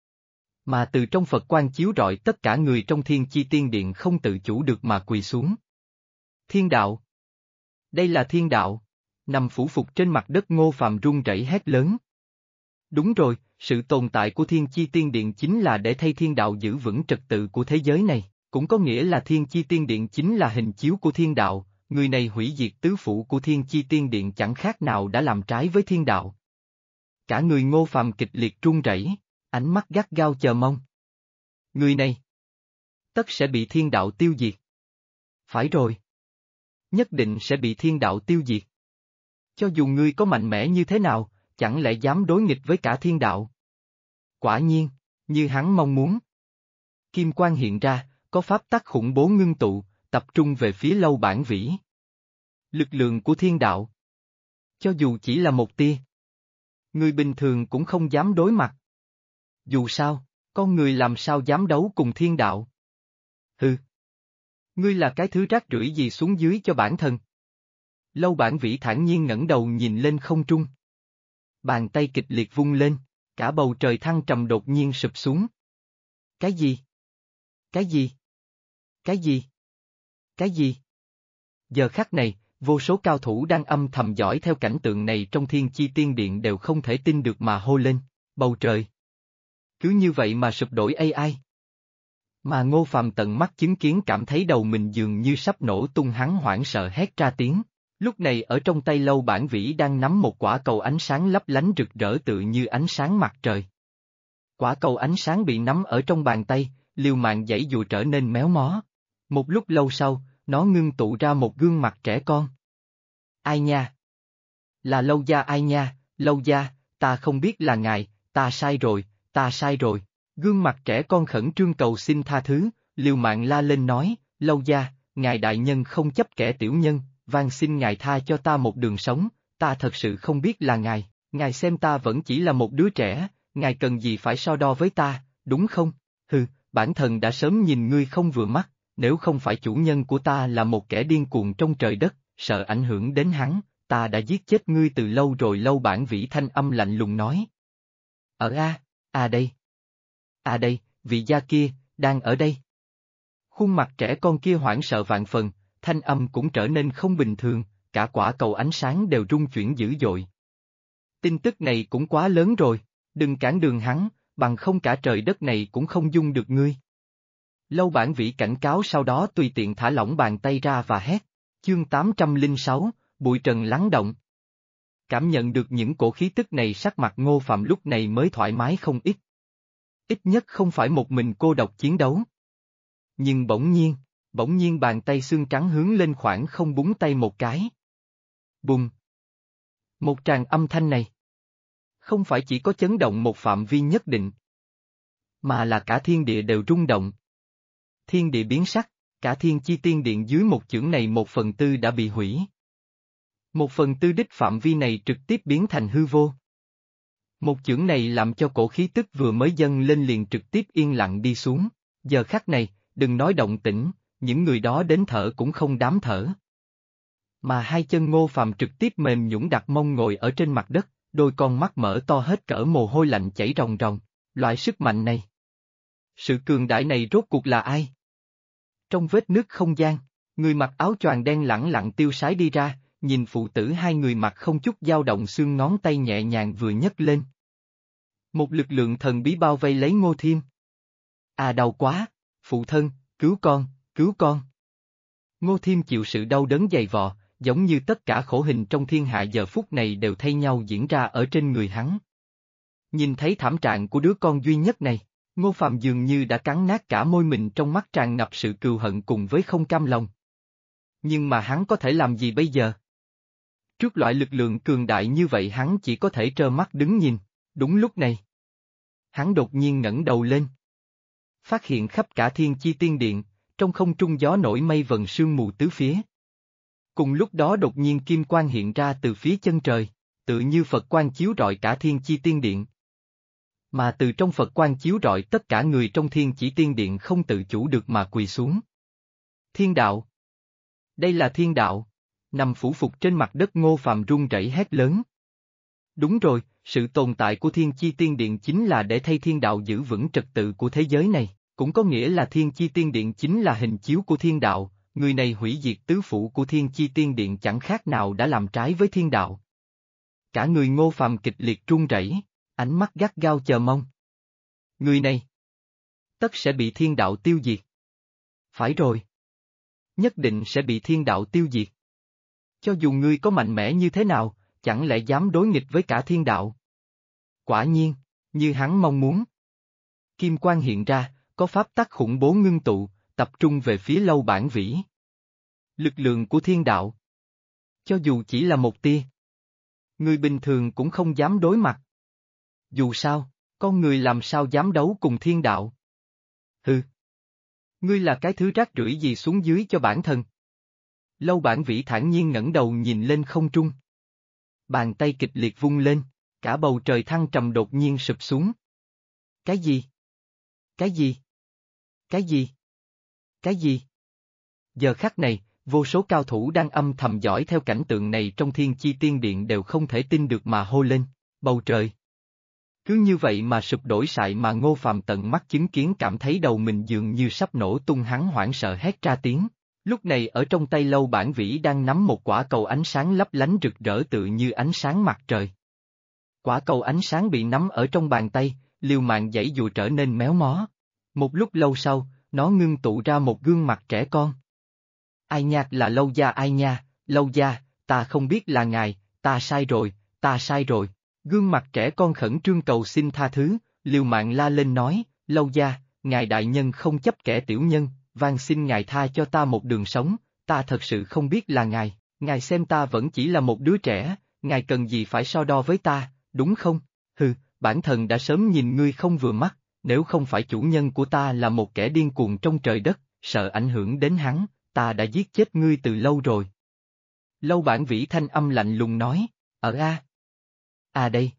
Mà từ trong Phật quang chiếu rọi tất cả người trong Thiên Chi Tiên Điện không tự chủ được mà quỳ xuống. Thiên đạo! Đây là thiên đạo! Nằm phủ phục trên mặt đất Ngô Phàm run rẩy hét lớn. Đúng rồi, sự tồn tại của Thiên Chi Tiên Điện chính là để thay thiên đạo giữ vững trật tự của thế giới này, cũng có nghĩa là Thiên Chi Tiên Điện chính là hình chiếu của thiên đạo, người này hủy diệt tứ phủ của Thiên Chi Tiên Điện chẳng khác nào đã làm trái với thiên đạo. Cả người Ngô Phàm kịch liệt run rẩy, ánh mắt gắt gao chờ mong. Người này tất sẽ bị thiên đạo tiêu diệt. Phải rồi. Nhất định sẽ bị thiên đạo tiêu diệt. Cho dù ngươi có mạnh mẽ như thế nào, chẳng lẽ dám đối nghịch với cả thiên đạo? Quả nhiên, như hắn mong muốn. Kim quang hiện ra, có pháp tắc khủng bố ngưng tụ, tập trung về phía Lâu Bản Vĩ. Lực lượng của thiên đạo. Cho dù chỉ là một tia, người bình thường cũng không dám đối mặt. Dù sao, con người làm sao dám đấu cùng thiên đạo? Hừ. Ngươi là cái thứ rác rưởi gì xuống dưới cho bản thân? Lâu Bản Vĩ thản nhiên ngẩng đầu nhìn lên không trung. Bàn tay kịch liệt vung lên, cả bầu trời thăng trầm đột nhiên sụp xuống. Cái gì? Cái gì? Cái gì? Cái gì? Giờ khắc này, vô số cao thủ đang âm thầm dõi theo cảnh tượng này trong Thiên Chi Tiên Điện đều không thể tin được mà hô lên, bầu trời. Cứ như vậy mà sụp đổ AI. Mà Ngô Phàm tận mắt chứng kiến cảm thấy đầu mình dường như sắp nổ tung, hắn hoảng sợ hét ra tiếng. Lúc này ở trong tay Lâu Bản Vĩ đang nắm một quả cầu ánh sáng lấp lánh rực rỡ tự như ánh sáng mặt trời. Quả cầu ánh sáng bị nắm ở trong bàn tay, liều mạng giãy giụa trở nên méo mó. Một lúc lâu sau, nó ngưng tụ ra một gương mặt trẻ con. Ai nha? Là Lâu gia ai nha, Lâu gia, ta không biết là ngài, ta sai rồi, ta sai rồi. Gương mặt trẻ con khẩn trương cầu xin tha thứ, liều mạng la lên nói, Lâu gia, ngài đại nhân không chấp kẻ tiểu nhân, van xin ngài tha cho ta một đường sống, ta thật sự không biết là ngài xem ta vẫn chỉ là một đứa trẻ, ngài cần gì phải so đo với ta, đúng không? Hừ, bản thân đã sớm nhìn ngươi không vừa mắt, nếu không phải chủ nhân của ta là một kẻ điên cuồng trong trời đất, sợ ảnh hưởng đến hắn, ta đã giết chết ngươi từ lâu rồi. Lâu Bản Vĩ thanh âm lạnh lùng nói. Ở đây. À đây, vị gia kia, đang ở đây. Khuôn mặt trẻ con kia hoảng sợ vạn phần, thanh âm cũng trở nên không bình thường, cả quả cầu ánh sáng đều rung chuyển dữ dội. Tin tức này cũng quá lớn rồi, đừng cản đường hắn, bằng không cả trời đất này cũng không dung được ngươi. Lâu Bản Vĩ cảnh cáo, sau đó tùy tiện thả lỏng bàn tay ra và hét. Chương 806, bụi trần lắng động. Cảm nhận được những cổ khí tức này, sắc mặt Ngô Phàm lúc này mới thoải mái không ít. Ít nhất không phải một mình cô độc chiến đấu. Nhưng bỗng nhiên bàn tay xương trắng hướng lên khoảng không búng tay một cái. Bùng! Một tràng âm thanh này không phải chỉ có chấn động một phạm vi nhất định, mà là cả thiên địa đều rung động. Thiên địa biến sắc, cả Thiên Chi Tiên Điện dưới một chưởng này 1/4 đã bị hủy. 1/4 đích phạm vi này trực tiếp biến thành hư vô. Một chưởng này làm cho cổ khí tức vừa mới dâng lên liền trực tiếp yên lặng đi xuống. Giờ khắc này, đừng nói động tĩnh, những người đó đến thở cũng không dám thở. Mà hai chân Ngô Phàm trực tiếp mềm nhũn đặt mông ngồi ở trên mặt đất, đôi con mắt mở to hết cỡ mồ hôi lạnh chảy ròng ròng. Loại sức mạnh này. Sự cường đại này rốt cuộc là ai? Trong vết nứt không gian, người mặc áo choàng đen lẳng lặng tiêu sái đi ra, nhìn phụ tử hai người mặt không chút dao động xương ngón tay nhẹ nhàng vừa nhấc lên. Một lực lượng thần bí bao vây lấy Ngô Thiêm. À đau quá, phụ thân, cứu con, cứu con. Ngô Thiêm chịu sự đau đớn dày vò, giống như tất cả khổ hình trong thiên hạ giờ phút này đều thay nhau diễn ra ở trên người hắn. Nhìn thấy thảm trạng của đứa con duy nhất này, Ngô Phàm dường như đã cắn nát cả môi mình, trong mắt tràn ngập sự cừu hận cùng với không cam lòng. Nhưng mà hắn có thể làm gì bây giờ? Trước loại lực lượng cường đại như vậy hắn chỉ có thể trơ mắt đứng nhìn. Đúng lúc này, hắn đột nhiên ngẩng đầu lên. Phát hiện khắp cả Thiên Chi Tiên Điện, trong không trung gió nổi mây vần sương mù tứ phía. Cùng lúc đó đột nhiên kim quang hiện ra từ phía chân trời, tự như Phật quang chiếu rọi cả Thiên Chi Tiên Điện. Mà từ trong Phật quang chiếu rọi tất cả người trong Thiên Chỉ Tiên Điện không tự chủ được mà quỳ xuống. Thiên đạo! Đây là thiên đạo! Nằm phủ phục trên mặt đất Ngô Phàm run rẩy hét lớn. Đúng rồi, sự tồn tại của Thiên Chi Tiên Điện chính là để thay thiên đạo giữ vững trật tự của thế giới này, cũng có nghĩa là Thiên Chi Tiên Điện chính là hình chiếu của thiên đạo, người này hủy diệt tứ phủ của Thiên Chi Tiên Điện chẳng khác nào đã làm trái với thiên đạo. Cả người Ngô Phàm kịch liệt run rẩy, ánh mắt gắt gao chờ mong. Người này tất sẽ bị thiên đạo tiêu diệt. Phải rồi. Nhất định sẽ bị thiên đạo tiêu diệt. Cho dù ngươi có mạnh mẽ như thế nào, chẳng lẽ dám đối nghịch với cả thiên đạo? Quả nhiên, như hắn mong muốn. Kim quang hiện ra, có pháp tắc khủng bố ngưng tụ, tập trung về phía Lâu Bản Vĩ. Lực lượng của thiên đạo. Cho dù chỉ là một tia, người bình thường cũng không dám đối mặt. Dù sao, con người làm sao dám đấu cùng thiên đạo? Hừ. Ngươi là cái thứ rác rưởi gì xuống dưới cho bản thân? Lâu Bản Vĩ thản nhiên ngẩng đầu nhìn lên không trung. Bàn tay kịch liệt vung lên, cả bầu trời thăng trầm đột nhiên sụp xuống. Cái gì? Cái gì? Cái gì? Cái gì? Giờ khắc này, vô số cao thủ đang âm thầm dõi theo cảnh tượng này trong Thiên Chi Tiên Điện đều không thể tin được mà hô lên, bầu trời. Cứ như vậy mà sụp đổi sại, mà Ngô Phàm tận mắt chứng kiến cảm thấy đầu mình dường như sắp nổ tung, hắn hoảng sợ hét ra tiếng. Lúc này ở trong tay Lâu Bản Vĩ đang nắm một quả cầu ánh sáng lấp lánh rực rỡ tự như ánh sáng mặt trời. Quả cầu ánh sáng bị nắm ở trong bàn tay, liều mạng giãy dụa trở nên méo mó. Một lúc lâu sau, nó ngưng tụ ra một gương mặt trẻ con. Ai nhạc là Lâu gia, ai nha, Lâu gia, ta không biết là ngài, ta sai rồi, ta sai rồi. Gương mặt trẻ con khẩn trương cầu xin tha thứ, liều mạng la lên nói, Lâu gia, ngài đại nhân không chấp kẻ tiểu nhân, van xin ngài tha cho ta một đường sống, ta thật sự không biết là ngài xem ta vẫn chỉ là một đứa trẻ, ngài cần gì phải so đo với ta, đúng không? Hừ, bản thân đã sớm nhìn ngươi không vừa mắt, nếu không phải chủ nhân của ta là một kẻ điên cuồng trong trời đất, sợ ảnh hưởng đến hắn, ta đã giết chết ngươi từ lâu rồi. Lâu Bản Vĩ thanh âm lạnh lùng nói, ở a. À đây.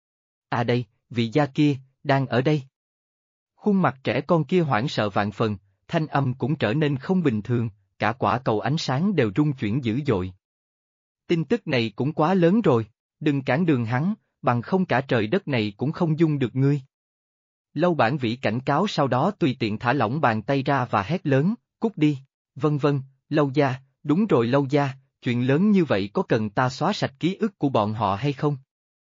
À đây, vị gia kia, đang ở đây. Khuôn mặt trẻ con kia hoảng sợ vạn phần, thanh âm cũng trở nên không bình thường, cả quả cầu ánh sáng đều rung chuyển dữ dội. Tin tức này cũng quá lớn rồi, đừng cản đường hắn, bằng không cả trời đất này cũng không dung được ngươi. Lâu Bản Vĩ cảnh cáo, sau đó tùy tiện thả lỏng bàn tay ra và hét lớn, cút đi, vân vân, Lâu gia, đúng rồi Lâu gia, chuyện lớn như vậy có cần ta xóa sạch ký ức của bọn họ hay không?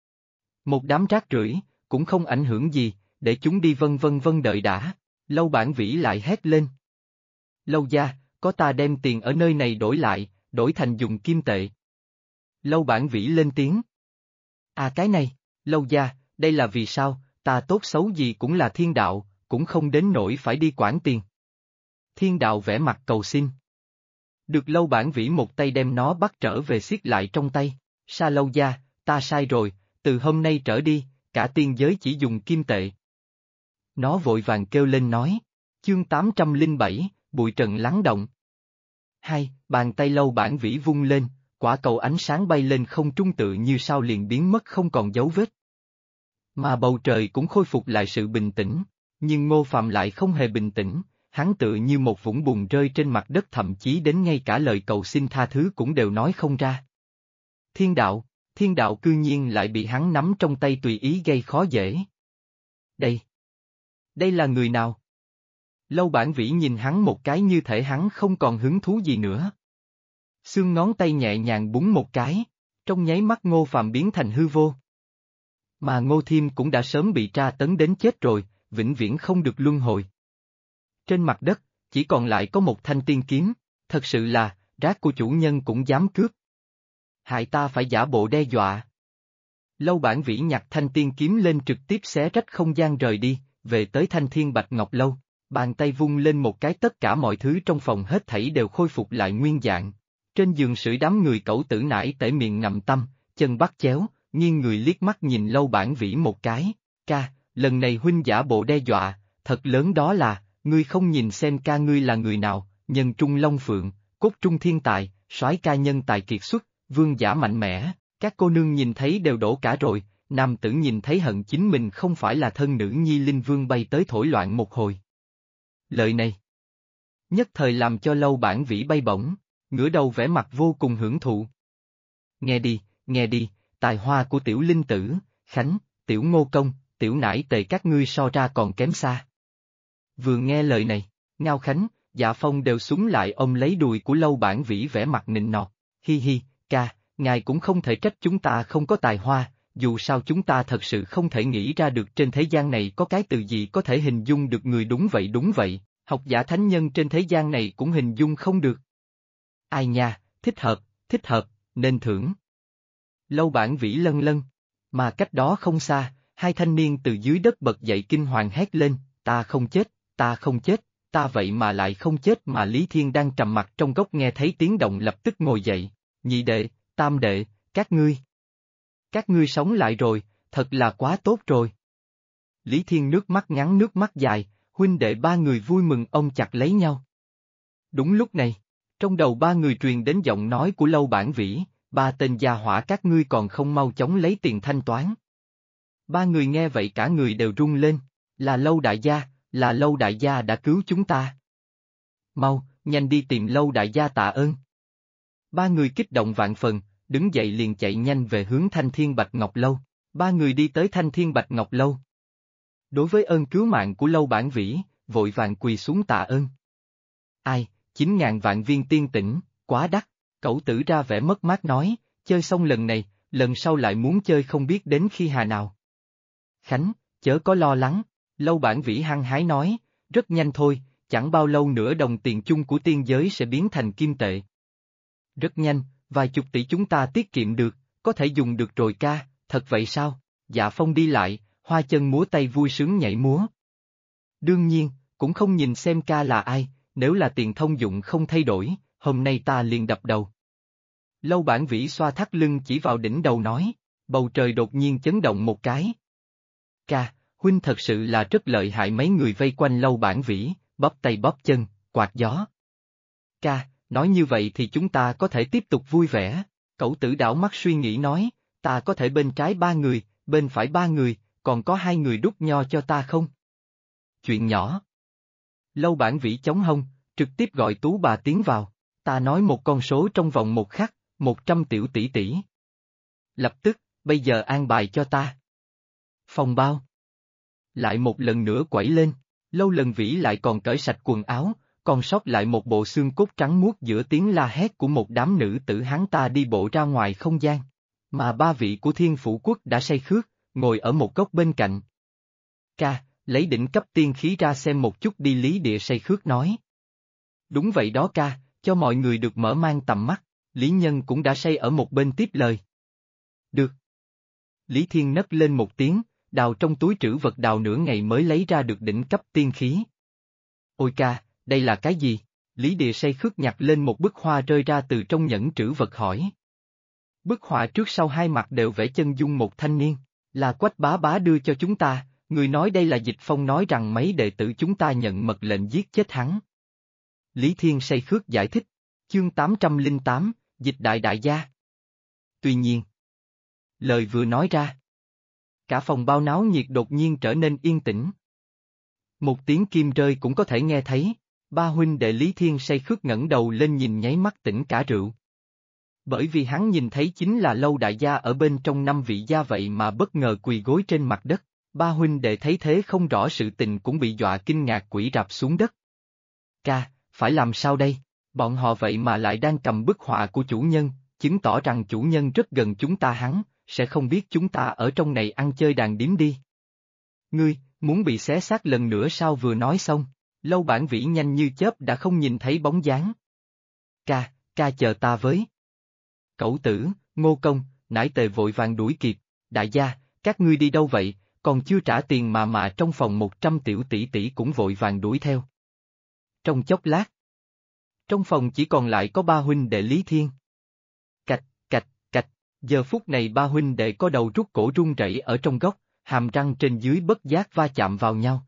Một đám rác rưởi, cũng không ảnh hưởng gì, để chúng đi vân vân vân, đợi đã. Lâu Bản Vĩ lại hét lên. Lâu gia, có ta đem tiền ở nơi này đổi lại, đổi thành dùng kim tệ. Lâu Bản Vĩ lên tiếng. À cái này, Lâu gia, đây là vì sao, ta tốt xấu gì cũng là thiên đạo, cũng không đến nỗi phải đi quản tiền. Thiên đạo vẽ mặt cầu xin. Được Lâu Bản Vĩ một tay đem nó bắt trở về siết lại trong tay. Sa Lâu gia, ta sai rồi, từ hôm nay trở đi, cả tiên giới chỉ dùng kim tệ. Nó vội vàng kêu lên nói. Chương 807, bụi trần lắng động. Hai, bàn tay Lâu Bản Vĩ vung lên, quả cầu ánh sáng bay lên không trung tự như sao liền biến mất không còn dấu vết. Mà bầu trời cũng khôi phục lại sự bình tĩnh, nhưng Ngô Phàm lại không hề bình tĩnh, hắn tự như một vũng bùn rơi trên mặt đất, thậm chí đến ngay cả lời cầu xin tha thứ cũng đều nói không ra. Thiên đạo cư nhiên lại bị hắn nắm trong tay tùy ý gây khó dễ. Đây, Đây là người nào? Lâu Bản Vĩ nhìn hắn một cái như thể hắn không còn hứng thú gì nữa. Xương ngón tay nhẹ nhàng búng một cái, trong nháy mắt Ngô Phàm biến thành hư vô. Mà Ngô Thiêm cũng đã sớm bị tra tấn đến chết rồi, vĩnh viễn không được luân hồi. Trên mặt đất, chỉ còn lại có một thanh tiên kiếm, thật sự là, rác của chủ nhân cũng dám cướp. Hại ta phải giả bộ đe dọa. Lâu Bản Vĩ nhặt thanh tiên kiếm lên trực tiếp xé rách không gian rời đi, về tới Thanh Thiên Bạch Ngọc Lâu, bàn tay vung lên một cái tất cả mọi thứ trong phòng hết thảy đều khôi phục lại nguyên dạng. Trên giường sưởi đám người cẩu tử nải tể miệng ngậm tâm, chân bắt chéo, nghiêng người liếc mắt nhìn Lâu Bản Vĩ một cái, ca, lần này huynh giả bộ đe dọa, thật lớn đó là, ngươi không nhìn xem ca ngươi là người nào, nhân trung long phượng, cốt trung thiên tài, soái ca nhân tài kiệt xuất, vương giả mạnh mẽ, các cô nương nhìn thấy đều đổ cả rồi, nam tử nhìn thấy hận chính mình không phải là thân nữ nhi linh vương bay tới thổi loạn một hồi. Lời này nhất thời làm cho Lâu Bản Vĩ bay bổng, ngửa đầu vẻ mặt vô cùng hưởng thụ. Nghe đi, tài hoa của tiểu linh tử, Khánh, tiểu ngô công, tiểu nải tề các ngươi so ra còn kém xa. Vừa nghe lời này, Ngao Khánh, Dạ Phong đều súng lại ôm lấy đùi của Lâu Bản Vĩ vẻ mặt nịnh nọt, hi hi, ca, ngài cũng không thể trách chúng ta không có tài hoa, dù sao chúng ta thật sự không thể nghĩ ra được trên thế gian này có cái từ gì có thể hình dung được người đúng vậy, học giả thánh nhân trên thế gian này cũng hình dung không được. Ai nha, thích hợp, nên thưởng. Lâu Bản Vĩ lân lân, mà cách đó không xa, hai thanh niên từ dưới đất bật dậy kinh hoàng hét lên, ta không chết, ta vậy mà lại không chết mà Lý Thiên đang trầm mặc trong góc nghe thấy tiếng động lập tức ngồi dậy, nhị đệ, tam đệ, các ngươi sống lại rồi, thật là quá tốt rồi. Lý Thiên nước mắt ngắn nước mắt dài, huynh đệ ba người vui mừng ôm chặt lấy nhau. Đúng lúc này, trong đầu ba người truyền đến giọng nói của Lâu Bản Vĩ, ba tên gia hỏa các ngươi còn không mau chóng lấy tiền thanh toán. Ba người nghe vậy cả người đều run lên, là Lâu đại gia đã cứu chúng ta. Mau, nhanh đi tìm Lâu đại gia tạ ơn. Ba người kích động vạn phần, đứng dậy liền chạy nhanh về hướng Thanh Thiên Bạch Ngọc Lâu, ba người đi tới Thanh Thiên Bạch Ngọc Lâu. Đối với ơn cứu mạng của Lâu Bản Vĩ, vội vàng quỳ xuống tạ ơn. Ai, 9.000 vạn viên tiên tĩnh, quá đắt, cẩu tử ra vẻ mất mát nói, chơi xong lần này, lần sau lại muốn chơi không biết đến khi hà nào. Khánh, chớ có lo lắng, Lâu Bản Vĩ hăng hái nói, rất nhanh thôi, chẳng bao lâu nữa đồng tiền chung của tiên giới sẽ biến thành kim tệ. Rất nhanh, vài chục tỷ chúng ta tiết kiệm được, có thể dùng được rồi ca, thật vậy sao? Dạ Phong đi lại, hoa chân múa tay vui sướng nhảy múa. Đương nhiên, cũng không nhìn xem ca là ai, nếu là tiền thông dụng không thay đổi, hôm nay ta liền đập đầu. Lâu Bản Vĩ xoa thắt lưng chỉ vào đỉnh đầu nói, bầu trời đột nhiên chấn động một cái. Ca, huynh thật sự là rất lợi hại mấy người vây quanh Lâu Bản Vĩ, bóp tay bóp chân, quạt gió. Ca, nói như vậy thì chúng ta có thể tiếp tục vui vẻ, cẩu tử đảo mắt suy nghĩ nói, ta có thể bên trái ba người, bên phải ba người, còn có hai người đút nho cho ta không? Chuyện nhỏ. Lâu Bản Vĩ chống hông, trực tiếp gọi Tú bà tiến vào, ta nói một con số trong vòng một khắc, 100 tiểu tỷ tỷ. Lập tức, bây giờ an bài cho ta. Phòng bao. Lại một lần nữa quẩy lên, Lâu Lần Vĩ lại còn cởi sạch quần áo, còn sót lại một bộ xương cốt trắng muốt giữa tiếng la hét của một đám nữ tử hắn ta đi bộ ra ngoài không gian. Mà ba vị của Thiên Phủ Quốc đã say khước, ngồi ở một góc bên cạnh. Ca, lấy đỉnh cấp tiên khí ra xem một chút đi Lý Địa say khước nói. Đúng vậy đó ca, cho mọi người được mở mang tầm mắt, Lý Nhân cũng đã say ở một bên tiếp lời. Được. Lý Thiên nấc lên một tiếng, đào trong túi trữ vật đào nửa ngày mới lấy ra được đỉnh cấp tiên khí. Ôi ca, đây là cái gì? Lý Địa say khước nhặt lên một bức hoa rơi ra từ trong nhẫn trữ vật hỏi. Bức họa trước sau hai mặt đều vẽ chân dung một thanh niên, là Quách bá bá đưa cho chúng ta, người nói đây là Dịch Phong nói rằng mấy đệ tử chúng ta nhận mật lệnh giết chết hắn. Lý Thiên say khước giải thích, chương 808, Dịch đại đại gia. Tuy nhiên, lời vừa nói ra, cả phòng bao náo nhiệt đột nhiên trở nên yên tĩnh. Một tiếng kim rơi cũng có thể nghe thấy, ba huynh đệ Lý Thiên say khước ngẩng đầu lên nhìn nháy mắt tỉnh cả rượu. Bởi vì hắn nhìn thấy chính là Lâu đại gia ở bên trong năm vị gia vậy mà bất ngờ quỳ gối trên mặt đất, Ba huynh đệ thấy thế không rõ sự tình cũng bị dọa kinh ngạc quỷ rạp xuống đất. Ca, phải làm sao đây? Bọn họ vậy mà lại đang cầm bức họa của chủ nhân, chứng tỏ rằng chủ nhân rất gần chúng ta hắn, sẽ không biết chúng ta ở trong này ăn chơi đàn điếm đi. Ngươi, muốn bị xé xác lần nữa sao? Vừa nói xong, Lâu Bản Vĩ nhanh như chớp đã không nhìn thấy bóng dáng. Ca chờ ta với. Cẩu tử, Ngô Công, Nải Tề vội vàng đuổi kịp, đại gia, các ngươi đi đâu vậy, còn chưa trả tiền mà trong phòng 100 tiểu tỷ tỷ cũng vội vàng đuổi theo. Trong chốc lát, trong phòng chỉ còn lại có ba huynh đệ Lý Thiên. Cạch, giờ phút này ba huynh đệ có đầu rút cổ run rẩy ở trong góc, hàm răng trên dưới bất giác va chạm vào nhau.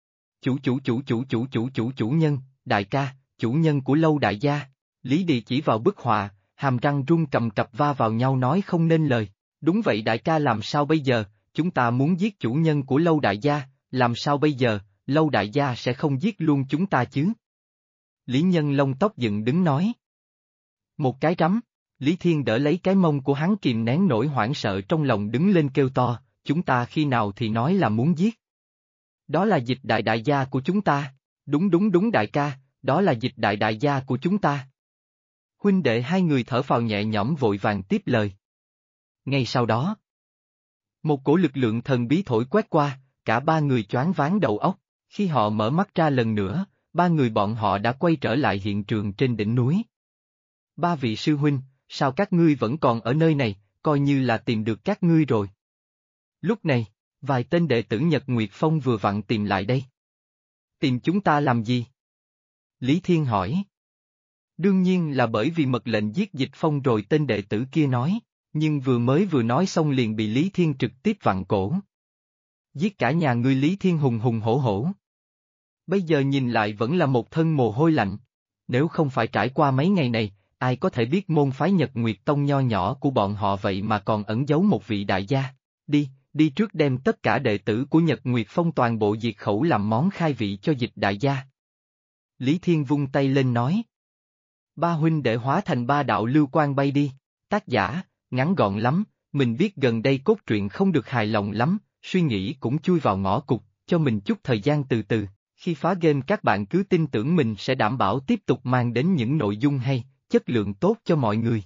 Chủ nhân, đại ca, chủ nhân của Lâu đại gia. Lý Đì chỉ vào bức họa, hàm răng run cầm cập va vào nhau nói không nên lời. Đúng vậy đại ca, làm sao bây giờ, chúng ta muốn giết chủ nhân của Lâu đại gia, làm sao bây giờ, Lâu đại gia sẽ không giết luôn chúng ta chứ? Lý Nhân lông tóc dựng đứng nói. Một cái rắm, Lý Thiên đỡ lấy cái mông của hắn kìm nén nỗi hoảng sợ trong lòng đứng lên kêu to, chúng ta khi nào thì nói là muốn giết? Đó là Dịch đại đại gia của chúng ta, đúng đại ca, đó là Dịch đại đại gia của chúng ta. Huynh đệ hai người thở phào nhẹ nhõm vội vàng tiếp lời. Ngay sau đó, một cổ lực lượng thần bí thổi quét qua, cả ba người choáng váng đầu óc, khi họ mở mắt ra lần nữa, ba người bọn họ đã quay trở lại hiện trường trên đỉnh núi. Ba vị sư huynh, sao các ngươi vẫn còn ở nơi này, coi như là tìm được các ngươi rồi. Lúc này, vài tên đệ tử Nhật Nguyệt Phong vừa vặn tìm lại đây. Tìm chúng ta làm gì? Lý Thiên hỏi. Đương nhiên là bởi vì mật lệnh giết Dịch Phong rồi, tên đệ tử kia nói, nhưng vừa nói xong liền bị Lý Thiên trực tiếp vặn cổ. Giết cả nhà ngươi? Lý Thiên hùng hổ hổ. Bây giờ nhìn lại vẫn là một thân mồ hôi lạnh. Nếu không phải trải qua mấy ngày này, ai có thể biết môn phái Nhật Nguyệt Tông nho nhỏ của bọn họ vậy mà còn ẩn giấu một vị đại gia. Đi trước đem tất cả đệ tử của Nhật Nguyệt Phong toàn bộ diệt khẩu làm món khai vị cho Dịch đại gia. Lý Thiên vung tay lên nói. Ba huynh đệ hóa thành ba đạo lưu quang bay đi. Tác giả, ngắn gọn lắm, mình biết gần đây cốt truyện không được hài lòng lắm, suy nghĩ cũng chui vào ngõ cụt, cho mình chút thời gian từ từ. Khi phá game các bạn cứ tin tưởng mình sẽ đảm bảo tiếp tục mang đến những nội dung hay, chất lượng tốt cho mọi người.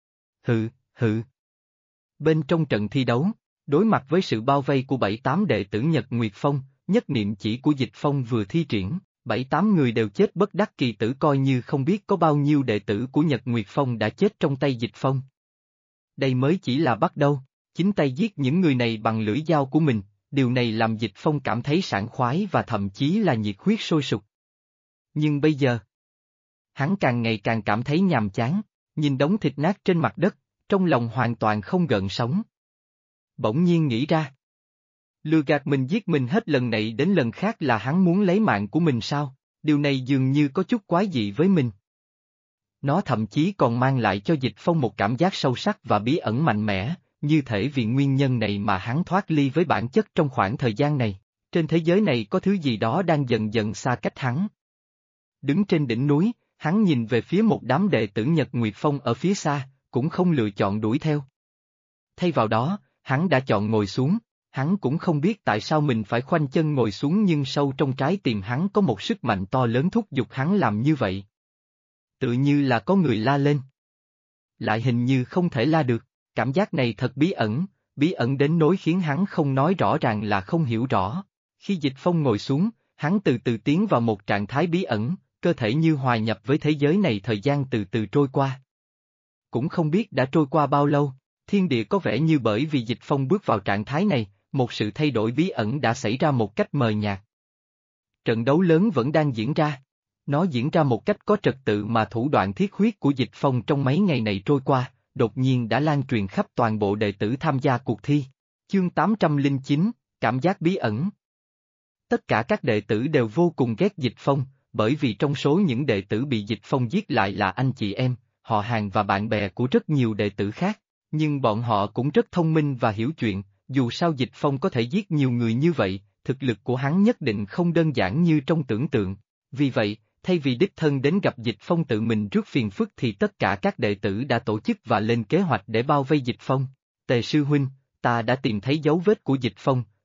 Hừ. Bên trong trận thi đấu, đối mặt với sự bao vây của 7-8 đệ tử Nhật Nguyệt Phong, nhất niệm chỉ của Dịch Phong vừa thi triển, 7-8 người đều chết bất đắc kỳ tử, coi như không biết có bao nhiêu đệ tử của Nhật Nguyệt Phong đã chết trong tay Dịch Phong. Đây mới chỉ là bắt đầu, chính tay giết những người này bằng lưỡi dao của mình. Điều này làm Dịch Phong cảm thấy sảng khoái và thậm chí là nhiệt huyết sôi sục. Nhưng bây giờ, hắn càng ngày càng cảm thấy nhàm chán, nhìn đống thịt nát trên mặt đất, trong lòng hoàn toàn không gợn sóng. Bỗng nhiên nghĩ ra, lừa gạt mình giết mình hết lần này đến lần khác là hắn muốn lấy mạng của mình sao? Điều này dường như có chút quái dị với mình. Nó thậm chí còn mang lại cho Dịch Phong một cảm giác sâu sắc và bí ẩn mạnh mẽ. Như thể vì nguyên nhân này mà hắn thoát ly với bản chất trong khoảng thời gian này, trên thế giới này có thứ gì đó đang dần dần xa cách hắn. Đứng trên đỉnh núi, hắn nhìn về phía một đám đệ tử Nhật Nguyệt Phong ở phía xa, cũng không lựa chọn đuổi theo. Thay vào đó, hắn đã chọn ngồi xuống, hắn cũng không biết tại sao mình phải khoanh chân ngồi xuống, nhưng sâu trong trái tim hắn có một sức mạnh to lớn thúc giục hắn làm như vậy. Tự như là có người la lên. Lại hình như không thể la được. Cảm giác này thật bí ẩn đến nỗi khiến hắn không nói rõ ràng là không hiểu rõ. Khi Dịch Phong ngồi xuống, hắn từ từ tiến vào một trạng thái bí ẩn, cơ thể như hòa nhập với thế giới này, thời gian từ từ trôi qua. Cũng không biết đã trôi qua bao lâu, thiên địa có vẻ như bởi vì Dịch Phong bước vào trạng thái này, một sự thay đổi bí ẩn đã xảy ra một cách mờ nhạt. Trận đấu lớn vẫn đang diễn ra. Nó diễn ra một cách có trật tự mà thủ đoạn thiết huyết của Dịch Phong trong mấy ngày này trôi qua, đột nhiên đã lan truyền khắp toàn bộ đệ tử tham gia cuộc thi. Chương 809, cảm giác bí ẩn. Tất cả các đệ tử đều vô cùng ghét Dịch Phong, bởi vì trong số những đệ tử bị Dịch Phong giết lại là anh chị em, họ hàng và bạn bè của rất nhiều đệ tử khác, nhưng bọn họ cũng rất thông minh và hiểu chuyện, dù sao Dịch Phong có thể giết nhiều người như vậy, thực lực của hắn nhất định không đơn giản như trong tưởng tượng. Vì vậy, thay vì đích thân đến gặp Dịch Phong tự mình rước phiền phức thì tất cả các đệ tử đã tổ chức và lên kế hoạch để bao vây Dịch Phong. Tề sư huynh, ta đã tìm thấy dấu vết của Dịch Phong,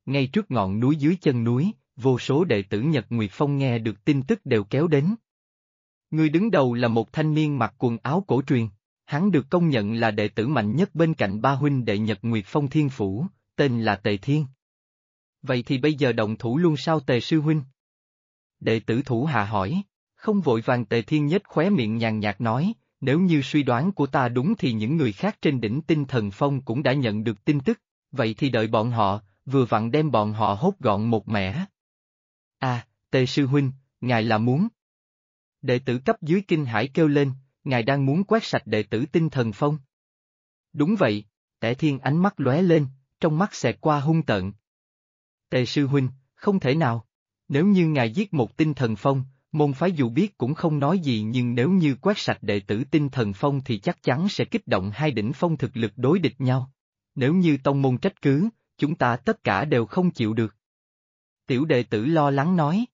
ngay trước ngọn núi dưới chân núi, vô số đệ tử Nhật Nguyệt Phong nghe được tin tức đều kéo đến. Người đứng đầu là một thanh niên mặc quần áo cổ truyền, hắn được công nhận là đệ tử mạnh nhất bên cạnh ba huynh đệ Nhật Nguyệt Phong Thiên Phủ, tên là Tề Thiên. Vậy thì bây giờ động thủ luôn sao Tề sư huynh? Đệ tử thủ hạ hỏi, không vội vàng Tề Thiên nhếch khóe miệng nhàn nhạt nói, nếu như suy đoán của ta đúng thì những người khác trên đỉnh Tinh Thần Phong cũng đã nhận được tin tức, vậy thì đợi bọn họ, vừa vặn đem bọn họ hốt gọn một mẻ. À, Tề sư huynh, ngài là muốn. Đệ tử cấp dưới kinh hãi kêu lên, ngài đang muốn quét sạch đệ tử Tinh Thần Phong. Đúng vậy, Tề Thiên ánh mắt lóe lên, trong mắt xẹt qua hung tợn. Tề sư huynh, không thể nào. Nếu như ngài giết một Tinh Thần Phong, môn phái dù biết cũng không nói gì nhưng nếu như quét sạch đệ tử Tinh Thần Phong thì chắc chắn sẽ kích động hai đỉnh phong thực lực đối địch nhau. Nếu như tông môn trách cứ, chúng ta tất cả đều không chịu được. Tiểu đệ tử lo lắng nói.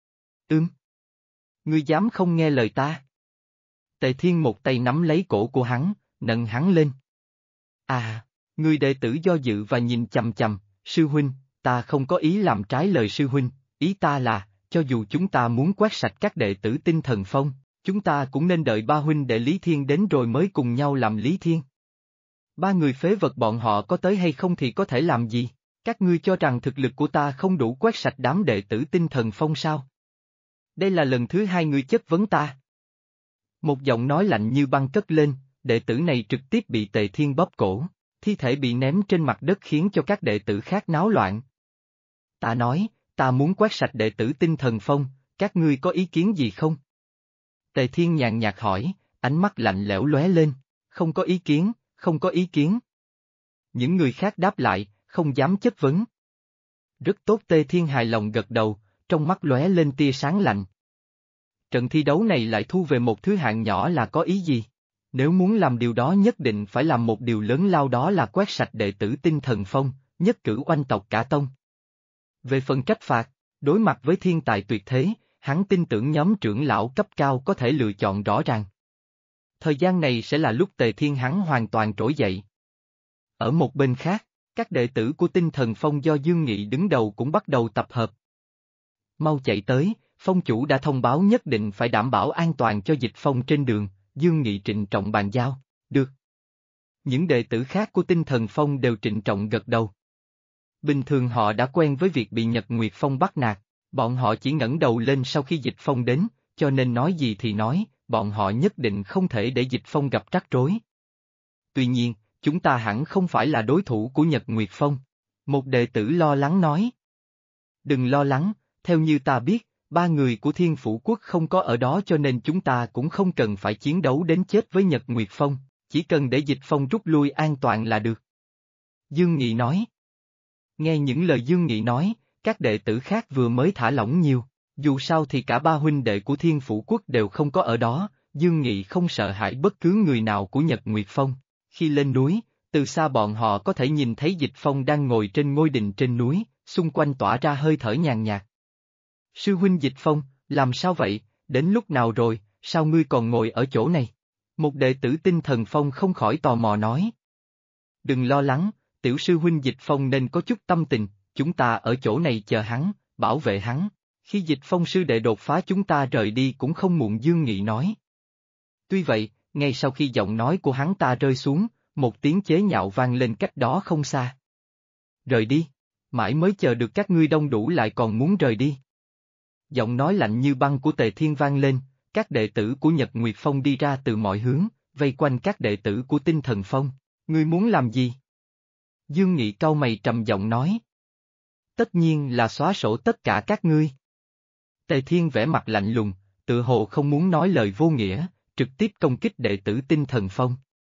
Ngươi dám không nghe lời ta? Tề Thiên một tay nắm lấy cổ của hắn, nâng hắn lên. À, ngươi đệ tử do dự và nhìn chằm chằm, sư huynh, ta không có ý làm trái lời sư huynh, ý ta là, cho dù chúng ta muốn quét sạch các đệ tử Tinh Thần Phong, chúng ta cũng nên đợi ba huynh đệ Lý Thiên đến rồi mới cùng nhau làm Lý Thiên. Ba người phế vật bọn họ có tới hay không thì có thể làm gì? Các ngươi cho rằng thực lực của ta không đủ quét sạch đám đệ tử Tinh Thần Phong sao? Đây là lần thứ hai ngươi chất vấn ta. Một giọng nói lạnh như băng cất lên, đệ tử này trực tiếp bị Tề Thiên bóp cổ, thi thể bị ném trên mặt đất khiến cho các đệ tử khác náo loạn. Ta nói, ta muốn quét sạch đệ tử Tinh Thần Phong, các ngươi có ý kiến gì không? Tề Thiên nhàn nhạt hỏi, ánh mắt lạnh lẽo lóe lên, không có ý kiến, không có ý kiến. Những người khác đáp lại, không dám chất vấn. Rất tốt Tề Thiên hài lòng gật đầu, trong mắt lóe lên tia sáng lạnh. Trận thi đấu này lại thu về một thứ hạng nhỏ là có ý gì? Nếu muốn làm điều đó nhất định phải làm một điều lớn lao đó là quét sạch đệ tử Tinh Thần Phong, nhất cử oanh tộc cả tông. Về phần trách phạt, đối mặt với thiên tài tuyệt thế, hắn tin tưởng nhóm trưởng lão cấp cao có thể lựa chọn rõ ràng. Thời gian này sẽ là lúc Tề Thiên hắn hoàn toàn trỗi dậy. Ở một bên khác, các đệ tử của Tinh Thần Phong do Dương Nghị đứng đầu cũng bắt đầu tập hợp. Mau chạy tới, phong chủ đã thông báo nhất định phải đảm bảo an toàn cho Dịch Phong trên đường, Dương Nghị trịnh trọng bàn giao, được. Những đệ tử khác của Tinh Thần Phong đều trịnh trọng gật đầu. Bình thường họ đã quen với việc bị Nhật Nguyệt Phong bắt nạt, bọn họ chỉ ngẩng đầu lên sau khi Dịch Phong đến, cho nên nói gì thì nói, bọn họ nhất định không thể để Dịch Phong gặp rắc rối. Tuy nhiên, chúng ta hẳn không phải là đối thủ của Nhật Nguyệt Phong. Một đệ tử lo lắng nói. Đừng lo lắng, theo như ta biết, ba người của Thiên Phủ Quốc không có ở đó cho nên chúng ta cũng không cần phải chiến đấu đến chết với Nhật Nguyệt Phong, chỉ cần để Dịch Phong rút lui an toàn là được. Dương Nghị nói. Nghe những lời Dương Nghị nói, các đệ tử khác vừa mới thả lỏng nhiều, dù sao thì cả ba huynh đệ của Thiên Phủ Quốc đều không có ở đó, Dương Nghị không sợ hãi bất cứ người nào của Nhật Nguyệt Phong. Khi lên núi, từ xa bọn họ có thể nhìn thấy Dịch Phong đang ngồi trên ngôi đình trên núi, xung quanh tỏa ra hơi thở nhàn nhạt. Sư huynh Dịch Phong, làm sao vậy, đến lúc nào rồi, sao ngươi còn ngồi ở chỗ này? Một đệ tử Tinh Thần Phong không khỏi tò mò nói. Đừng lo lắng, tiểu sư huynh Dịch Phong nên có chút tâm tình, chúng ta ở chỗ này chờ hắn, bảo vệ hắn. Khi Dịch Phong sư đệ đột phá chúng ta rời đi cũng không muộn Dương Nghị nói. Tuy vậy, ngay sau khi giọng nói của hắn ta rơi xuống, một tiếng chế nhạo vang lên cách đó không xa. Rời đi, mãi mới chờ được các ngươi đông đủ lại còn muốn rời đi. Giọng nói lạnh như băng của Tề Thiên vang lên, các đệ tử của Nhật Nguyệt Phong đi ra từ mọi hướng, vây quanh các đệ tử của Tinh Thần Phong. Ngươi muốn làm gì? Dương Nghị cau mày trầm giọng nói. Tất nhiên là xóa sổ tất cả các ngươi. Tề Thiên vẻ mặt lạnh lùng, tự hồ không muốn nói lời vô nghĩa, trực tiếp công kích đệ tử Tinh Thần Phong.